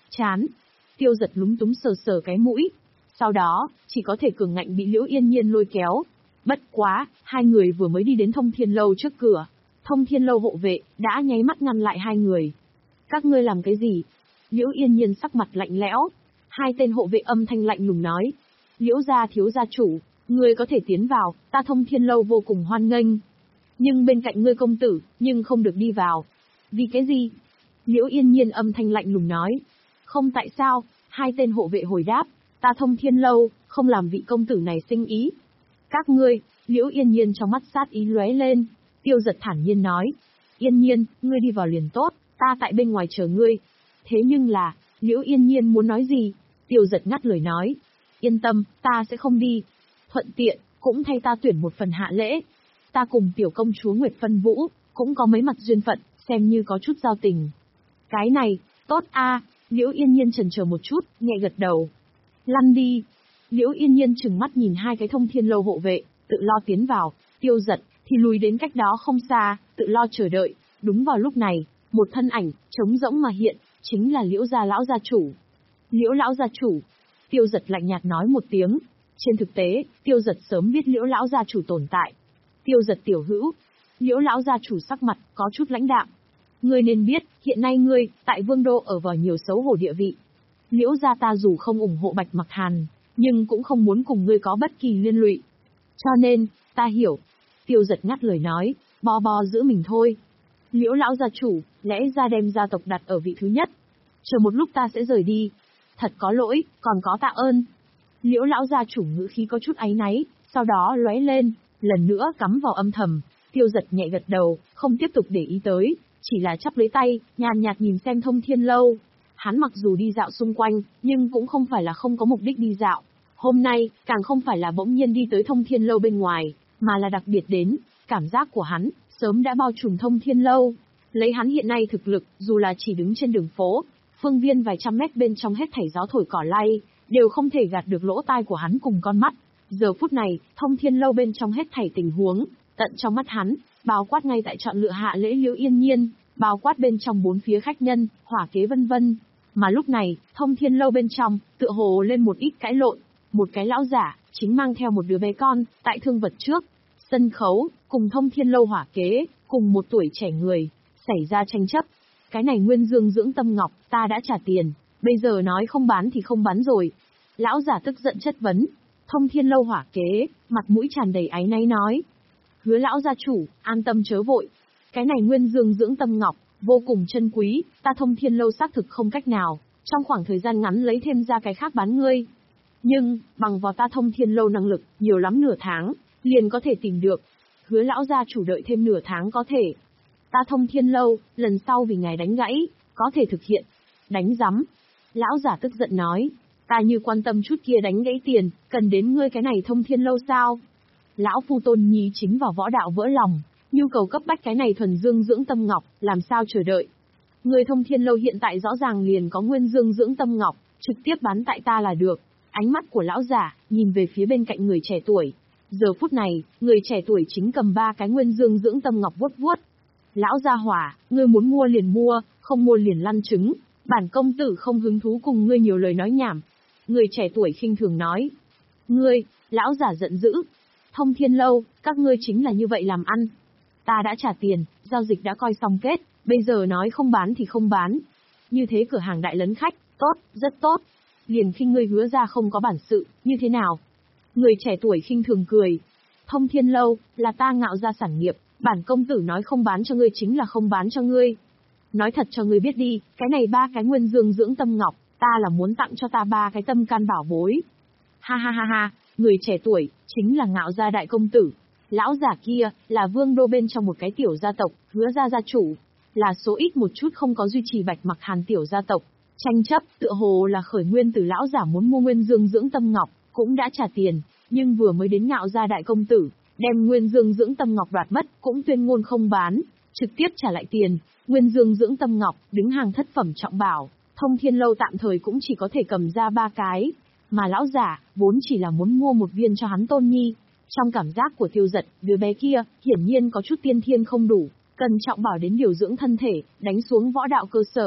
Chán. Tiêu Giật lúng túng sờ sờ cái mũi. Sau đó, chỉ có thể cường ngạnh bị Liễu Yên Nhiên lôi kéo. Bất quá, hai người vừa mới đi đến Thông Thiên Lâu trước cửa. Thông Thiên Lâu hộ vệ, đã nháy mắt ngăn lại hai người. Các ngươi làm cái gì? Liễu Yên Nhiên sắc mặt lạnh lẽo. Hai tên hộ vệ âm thanh lạnh lùng nói. Liễu gia thiếu gia chủ, ngươi có thể tiến vào, ta Thông Thiên Lâu vô cùng hoan nghênh. Nhưng bên cạnh ngươi công tử, nhưng không được đi vào. Vì cái gì? Liễu Yên Nhiên âm thanh lạnh lùng nói. Không tại sao, hai tên hộ vệ hồi đáp, ta Thông Thiên Lâu, không làm vị công tử này sinh ý. Các ngươi, Liễu Yên Nhiên trong mắt sát ý lóe lên. Tiêu Giật thản nhiên nói. Yên Nhiên, ngươi đi vào liền tốt, ta tại bên ngoài chờ ngươi. Thế nhưng là, Liễu Yên Nhiên muốn nói gì? Tiêu Giật ngắt lời nói. Yên tâm, ta sẽ không đi. Thuận tiện, cũng thay ta tuyển một phần hạ lễ. Ta cùng tiểu công chúa Nguyệt Phân Vũ, cũng có mấy mặt duyên phận, xem như có chút giao tình. Cái này, tốt a. Liễu Yên Nhiên chần chờ một chút, nhẹ gật đầu. Lăn đi. Liễu Yên Nhiên trừng mắt nhìn hai cái Thông Thiên Lâu hộ vệ, tự lo tiến vào. Tiêu Giật thì lùi đến cách đó không xa, tự lo chờ đợi. Đúng vào lúc này, một thân ảnh trống rỗng mà hiện, chính là Liễu gia lão gia chủ. Liễu lão gia chủ. Tiêu Giật lạnh nhạt nói một tiếng. Trên thực tế, Tiêu Giật sớm biết Liễu lão gia chủ tồn tại. Tiêu Giật tiểu hữu. Liễu lão gia chủ sắc mặt có chút lãnh đạm. Ngươi nên biết, hiện nay ngươi, tại Vương Đô ở vào nhiều xấu hổ địa vị. Liễu gia ta dù không ủng hộ Bạch Mặc Hàn, nhưng cũng không muốn cùng ngươi có bất kỳ liên lụy. Cho nên, ta hiểu. Tiêu Giật ngắt lời nói, bo bo giữ mình thôi. Liễu lão gia chủ, lẽ ra đem gia tộc đặt ở vị thứ nhất. Chờ một lúc ta sẽ rời đi. Thật có lỗi, còn có tạ ơn. Liễu lão gia chủ ngữ khí có chút áy náy, sau đó lóe lên, lần nữa cắm vào âm thầm. Tiêu Giật nhẹ gật đầu, không tiếp tục để ý tới, chỉ là chắp lấy tay, nhàn nhạt nhìn xem Thông Thiên Lâu. Hắn mặc dù đi dạo xung quanh, nhưng cũng không phải là không có mục đích đi dạo. Hôm nay, càng không phải là bỗng nhiên đi tới Thông Thiên Lâu bên ngoài, mà là đặc biệt đến, cảm giác của hắn, sớm đã bao trùm Thông Thiên Lâu. Lấy hắn hiện nay thực lực, dù là chỉ đứng trên đường phố, phương viên vài trăm mét bên trong hết thảy gió thổi cỏ lay, đều không thể gạt được lỗ tai của hắn cùng con mắt. Giờ phút này, Thông Thiên Lâu bên trong hết thảy tình huống, tận trong mắt hắn, bao quát ngay tại chọn lựa hạ lễ Liễu Yên Nhiên, bao quát bên trong bốn phía khách nhân, hỏa kế vân vân. Mà lúc này, Thông Thiên Lâu bên trong, tựa hồ lên một ít cãi lộn, một cái lão giả, chính mang theo một đứa bé con, tại thương vật trước. Sân khấu, cùng Thông Thiên Lâu hỏa kế, cùng một tuổi trẻ người, xảy ra tranh chấp. Cái này Nguyên Dương dưỡng tâm ngọc, ta đã trả tiền, bây giờ nói không bán thì không bán rồi. Lão giả tức giận chất vấn. Thông Thiên Lâu hỏa kế, mặt mũi tràn đầy áy náy nói. Hứa lão gia chủ, an tâm chớ vội. Cái này Nguyên Dương dưỡng tâm ngọc, vô cùng chân quý, ta Thông Thiên Lâu xác thực không cách nào, trong khoảng thời gian ngắn lấy thêm ra cái khác bán ngươi. Nhưng, bằng vào ta Thông Thiên Lâu năng lực, nhiều lắm nửa tháng, liền có thể tìm được. Hứa lão gia chủ đợi thêm nửa tháng có thể. Ta Thông Thiên Lâu, lần sau vì ngài đánh gãy, có thể thực hiện. Đánh rắm. Lão giả tức giận nói, ta như quan tâm chút kia đánh gãy tiền, cần đến ngươi cái này Thông Thiên Lâu sao? Lão phu Tôn Nhi chính vào võ đạo vỡ lòng, nhu cầu cấp bách cái này thuần dương dưỡng tâm ngọc, làm sao chờ đợi? Người Thông Thiên Lâu hiện tại rõ ràng liền có Nguyên Dương dưỡng tâm ngọc, trực tiếp bán tại ta là được. Ánh mắt của lão giả, nhìn về phía bên cạnh người trẻ tuổi. Giờ phút này, người trẻ tuổi chính cầm ba cái Nguyên Dương dưỡng tâm ngọc vuốt vuốt. Lão gia hỏa, ngươi muốn mua liền mua, không mua liền lăn trứng. Bản công tử không hứng thú cùng ngươi nhiều lời nói nhảm. Người trẻ tuổi khinh thường nói. Ngươi, lão giả giận dữ. Thông Thiên Lâu, các ngươi chính là như vậy làm ăn. Ta đã trả tiền, giao dịch đã coi xong kết, bây giờ nói không bán thì không bán. Như thế cửa hàng đại lấn khách, tốt, rất tốt. Liền khi ngươi hứa ra không có bản sự, như thế nào? Người trẻ tuổi khinh thường cười. Thông Thiên Lâu, là ta ngạo ra sản nghiệp, bản công tử nói không bán cho ngươi chính là không bán cho ngươi. Nói thật cho ngươi biết đi, cái này ba cái Nguyên Dương dưỡng tâm ngọc, ta là muốn tặng cho ta ba cái tâm can bảo bối. Ha ha ha ha, người trẻ tuổi, chính là ngạo gia đại công tử. Lão giả kia, là Vương Đô bên trong một cái tiểu gia tộc, hứa gia gia chủ. Là số ít một chút không có duy trì Bạch Mặc Hàn tiểu gia tộc. Tranh chấp, tựa hồ là khởi nguyên từ lão giả muốn mua Nguyên Dương dưỡng tâm ngọc, cũng đã trả tiền, nhưng vừa mới đến ngạo gia đại công tử, đem Nguyên Dương dưỡng tâm ngọc đoạt mất, cũng tuyên ngôn không bán, trực tiếp trả lại tiền. Nguyên Dương dưỡng tâm ngọc, đứng hàng thất phẩm trọng bảo, Thông Thiên Lâu tạm thời cũng chỉ có thể cầm ra ba cái, mà lão giả, vốn chỉ là muốn mua một viên cho hắn Tôn Nhi. Trong cảm giác của Tiêu Giật, đứa bé kia, hiển nhiên có chút tiên thiên không đủ, cần trọng bảo đến điều dưỡng thân thể, đánh xuống võ đạo cơ sở.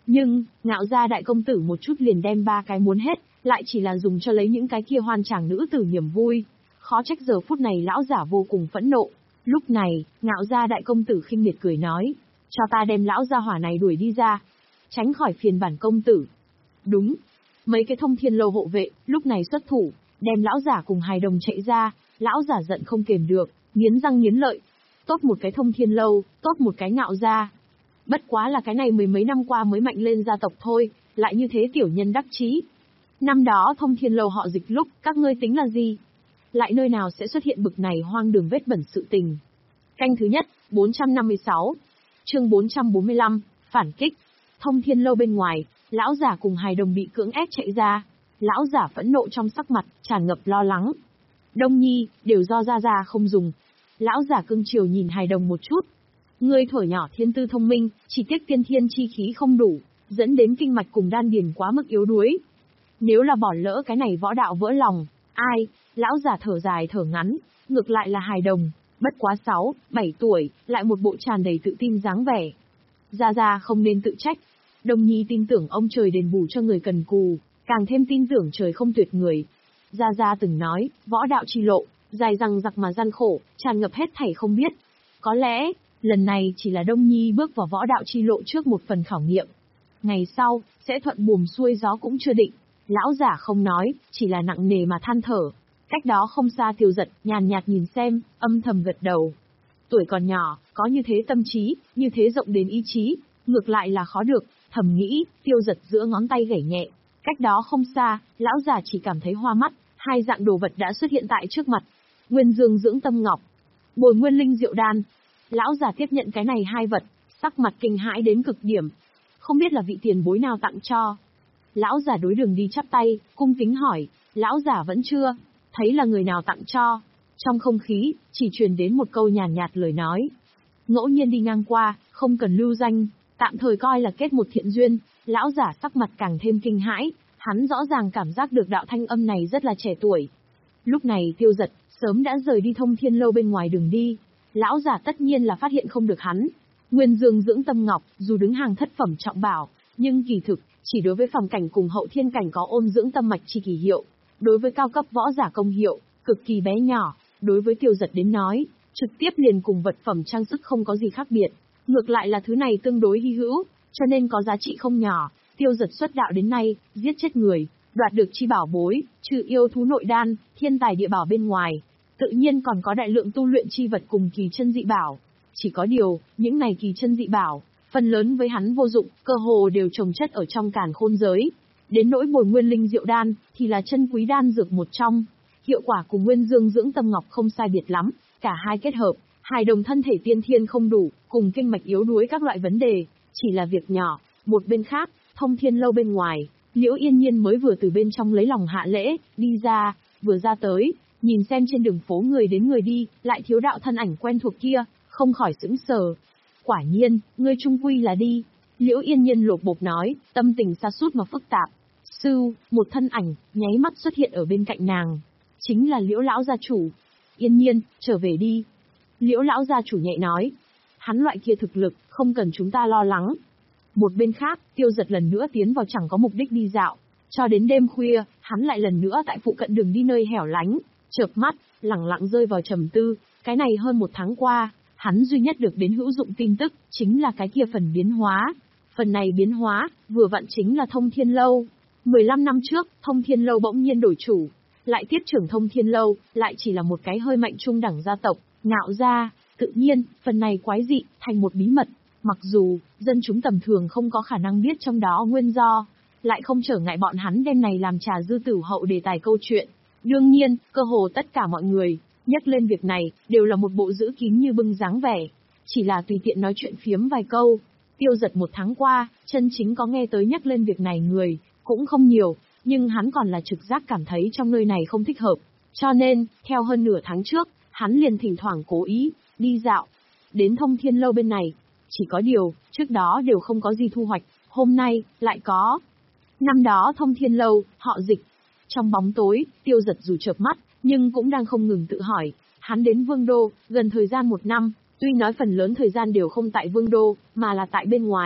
Nhưng, Ngạo gia đại công tử một chút liền đem ba cái muốn hết, lại chỉ là dùng cho lấy những cái kia hoan chàng nữ tử niềm vui. Khó trách giờ phút này lão giả vô cùng phẫn nộ. Lúc này, Ngạo gia đại công tử khinh miệt cười nói, cho ta đem lão gia hỏa này đuổi đi ra, tránh khỏi phiền bản công tử. Đúng. Mấy cái thông thiên lâu hộ vệ, lúc này xuất thủ, đem lão giả cùng hài đồng chạy ra, lão giả giận không kềm được, nghiến răng nghiến lợi. Tốt một cái thông thiên lâu, tốt một cái Ngạo gia. Bất quá là cái này mười mấy năm qua mới mạnh lên gia tộc thôi, lại như thế tiểu nhân đắc chí. Năm đó thông thiên lâu họ Dịch lúc, các ngươi tính là gì? Lại nơi nào sẽ xuất hiện bực này hoang đường vết bẩn sự tình. Canh thứ nhất, bốn trăm năm mươi sáu. Chương bốn trăm bốn mươi lăm, phản kích. Thông thiên lâu bên ngoài, lão giả cùng hài đồng bị cưỡng ép chạy ra. Lão giả phẫn nộ trong sắc mặt, tràn ngập lo lắng. Đông nhi, đều do gia gia không dùng. Lão giả cưng chiều nhìn hài đồng một chút. Ngươi thuở nhỏ thiên tư thông minh, chỉ tiếc tiên thiên chi khí không đủ, dẫn đến kinh mạch cùng đan điền quá mức yếu đuối. Nếu là bỏ lỡ cái này võ đạo vỡ lòng, ai? Lão giả thở dài thở ngắn, ngược lại là hài đồng, bất quá sáu, bảy tuổi, lại một bộ tràn đầy tự tin dáng vẻ. Gia Gia không nên tự trách. Đông nhi tin tưởng ông trời đền bù cho người cần cù, càng thêm tin tưởng trời không tuyệt người. Gia Gia từng nói, võ đạo chi lộ, dài dằng dặc mà gian khổ, tràn ngập hết thảy không biết. Có lẽ, lần này chỉ là Đông nhi bước vào võ đạo chi lộ trước một phần khảo nghiệm. Ngày sau, sẽ thuận buồm xuôi gió cũng chưa định. Lão giả không nói, chỉ là nặng nề mà than thở. Cách đó không xa Tiêu Giật, nhàn nhạt nhìn xem, âm thầm gật đầu. Tuổi còn nhỏ, có như thế tâm trí, như thế rộng đến ý chí, ngược lại là khó được, thầm nghĩ, Tiêu Giật giữa ngón tay gảy nhẹ. Cách đó không xa, lão già chỉ cảm thấy hoa mắt, hai dạng đồ vật đã xuất hiện tại trước mặt. Nguyên Dương dưỡng tâm ngọc, Bồi Nguyên Linh diệu đan. Lão già tiếp nhận cái này hai vật, sắc mặt kinh hãi đến cực điểm. Không biết là vị tiền bối nào tặng cho. Lão già đối đường đi chắp tay, cung kính hỏi, lão già vẫn chưa thấy là người nào tặng cho. Trong không khí, chỉ truyền đến một câu nhàn nhạt, nhạt lời nói. Ngẫu nhiên đi ngang qua, không cần lưu danh, tạm thời coi là kết một thiện duyên. Lão giả sắc mặt càng thêm kinh hãi, hắn rõ ràng cảm giác được đạo thanh âm này rất là trẻ tuổi. Lúc này Tiêu Giật, sớm đã rời đi thông thiên lâu bên ngoài đường đi. Lão giả tất nhiên là phát hiện không được hắn. Nguyên Dương dưỡng tâm ngọc, dù đứng hàng thất phẩm trọng bảo, nhưng kỳ thực, chỉ đối với phàm cảnh cùng hậu thiên cảnh có ôn dưỡng tâm mạch chi kỳ hiệu. Đối với cao cấp võ giả công hiệu, cực kỳ bé nhỏ, đối với Tiêu Giật đến nói, trực tiếp liền cùng vật phẩm trang sức không có gì khác biệt. Ngược lại là thứ này tương đối hy hữu, cho nên có giá trị không nhỏ. Tiêu Giật xuất đạo đến nay, giết chết người, đoạt được chi bảo bối, trừ yêu thú nội đan, thiên tài địa bảo bên ngoài, tự nhiên còn có đại lượng tu luyện chi vật cùng kỳ chân dị bảo. Chỉ có điều, những này kỳ chân dị bảo, phần lớn với hắn vô dụng, cơ hồ đều trồng chất ở trong càn khôn giới. Đến nỗi Bồi Nguyên Linh diệu đan, thì là chân quý đan dược một trong. Hiệu quả cùng Nguyên Dương dưỡng tâm ngọc không sai biệt lắm, cả hai kết hợp, hài đồng thân thể tiên thiên không đủ, cùng kinh mạch yếu đuối các loại vấn đề, chỉ là việc nhỏ. Một bên khác, thông thiên lâu bên ngoài, Liễu Yên Nhiên mới vừa từ bên trong lấy lòng hạ lễ, đi ra, vừa ra tới, nhìn xem trên đường phố người đến người đi, lại thiếu đạo thân ảnh quen thuộc kia, không khỏi sững sờ. Quả nhiên, ngươi trung quy là đi. Liễu Yên Nhiên lột bột nói, tâm tình sa sút mà phức tạp. Sư, một thân ảnh, nháy mắt xuất hiện ở bên cạnh nàng. Chính là Liễu lão gia chủ. Yên Nhiên, trở về đi. Liễu lão gia chủ nhẹ nói. Hắn loại kia thực lực, không cần chúng ta lo lắng. Một bên khác, Tiêu Giật lần nữa tiến vào chẳng có mục đích đi dạo. Cho đến đêm khuya, hắn lại lần nữa tại phụ cận đường đi nơi hẻo lánh, chợp mắt, lẳng lặng rơi vào trầm tư. Cái này hơn một tháng qua, hắn duy nhất được đến hữu dụng tin tức, chính là cái kia phần biến hóa. Phần này biến hóa, vừa vặn chính là Thông Thiên Lâu. mười lăm năm trước, Thông Thiên Lâu bỗng nhiên đổi chủ. Lại tiếp trưởng Thông Thiên Lâu, lại chỉ là một cái hơi mạnh trung đẳng gia tộc, Ngạo gia. Tự nhiên, phần này quái dị, thành một bí mật. Mặc dù, dân chúng tầm thường không có khả năng biết trong đó nguyên do, lại không trở ngại bọn hắn đem này làm trà dư tử hậu đề tài câu chuyện. Đương nhiên, cơ hồ tất cả mọi người, nhắc lên việc này, đều là một bộ giữ kín như bưng dáng vẻ. Chỉ là tùy tiện nói chuyện phiếm vài câu. Tiêu Giật một tháng qua, chân chính có nghe tới nhắc lên việc này người, cũng không nhiều, nhưng hắn còn là trực giác cảm thấy trong nơi này không thích hợp. Cho nên, theo hơn nửa tháng trước, hắn liền thỉnh thoảng cố ý, đi dạo. Đến Thông Thiên Lâu bên này, chỉ có điều, trước đó đều không có gì thu hoạch, hôm nay, lại có. Năm đó Thông Thiên Lâu, họ Dịch. Trong bóng tối, Tiêu Giật dù chợp mắt, nhưng cũng đang không ngừng tự hỏi, hắn đến Vương Đô, gần thời gian một năm, tuy nói phần lớn thời gian đều không tại Vương Đô, mà là tại bên ngoài.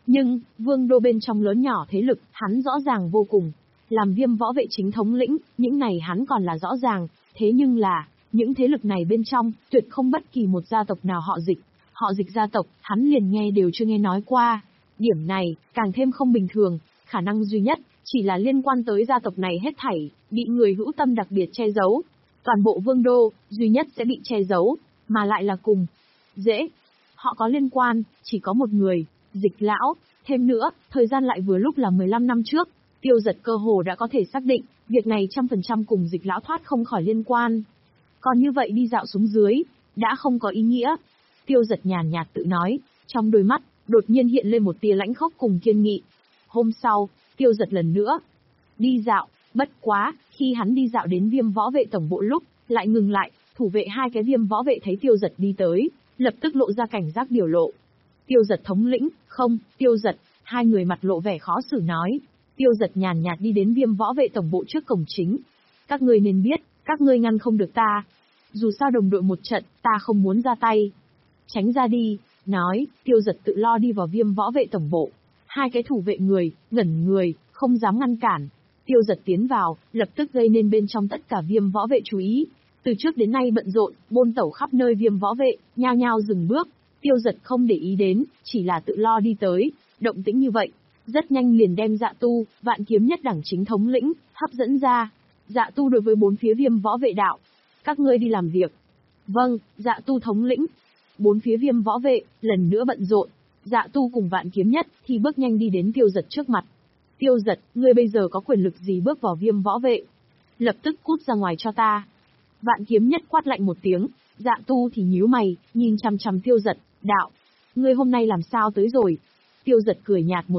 Nhưng, vương đô bên trong lớn nhỏ thế lực, hắn rõ ràng vô cùng. Làm Viêm võ vệ chính thống lĩnh, những này hắn còn là rõ ràng, thế nhưng là, những thế lực này bên trong, tuyệt không bất kỳ một gia tộc nào họ Dịch. Họ Dịch gia tộc, hắn liền nghe đều chưa nghe nói qua. Điểm này, càng thêm không bình thường, khả năng duy nhất, chỉ là liên quan tới gia tộc này hết thảy, bị người hữu tâm đặc biệt che giấu. Toàn bộ vương đô, duy nhất sẽ bị che giấu, mà lại là cùng. Dễ. Họ có liên quan, chỉ có một người, Dịch lão. Thêm nữa, thời gian lại vừa lúc là mười lăm năm trước, Tiêu Giật cơ hồ đã có thể xác định, việc này trăm phần trăm cùng Dịch lão thoát không khỏi liên quan. Còn như vậy đi dạo xuống dưới, đã không có ý nghĩa. Tiêu Giật nhàn nhạt tự nói, trong đôi mắt, đột nhiên hiện lên một tia lãnh khốc cùng kiên nghị. Hôm sau, Tiêu Giật lần nữa đi dạo, bất quá, khi hắn đi dạo đến Viêm võ vệ tổng bộ lúc, lại ngừng lại, thủ vệ hai cái Viêm võ vệ thấy Tiêu Giật đi tới, lập tức lộ ra cảnh giác biểu lộ. Tiêu Giật thống lĩnh, không, Tiêu Giật, hai người mặt lộ vẻ khó xử nói. Tiêu Giật nhàn nhạt đi đến Viêm võ vệ tổng bộ trước cổng chính. Các ngươi nên biết, các ngươi ngăn không được ta. Dù sao đồng đội một trận, ta không muốn ra tay. Tránh ra đi, nói, Tiêu Giật tự lo đi vào Viêm võ vệ tổng bộ. Hai cái thủ vệ người, ngẩn người, không dám ngăn cản. Tiêu Giật tiến vào, lập tức gây nên bên trong tất cả Viêm võ vệ chú ý. Từ trước đến nay bận rộn, bôn tẩu khắp nơi Viêm võ vệ, nhao nhao dừng bước. Tiêu Giật không để ý đến, chỉ là tự lo đi tới, động tĩnh như vậy. Rất nhanh liền đem Dạ Tu, vạn kiếm nhất đẳng chính thống lĩnh, hấp dẫn ra. Dạ Tu đối với bốn phía Viêm võ vệ đạo. Các ngươi đi làm việc. Vâng, Dạ Tu thống lĩnh. Bốn phía Viêm võ vệ, lần nữa bận rộn. Dạ Tu cùng vạn kiếm nhất, thì bước nhanh đi đến Tiêu Giật trước mặt. Tiêu Giật, ngươi bây giờ có quyền lực gì bước vào Viêm võ vệ? Lập tức cút ra ngoài cho ta. Vạn kiếm nhất quát lạnh một tiếng, Dạ Tu thì nhíu mày, nhìn chằm chằm Tiêu Giật, đạo. Ngươi hôm nay làm sao tới rồi? Tiêu Giật cười nhạt một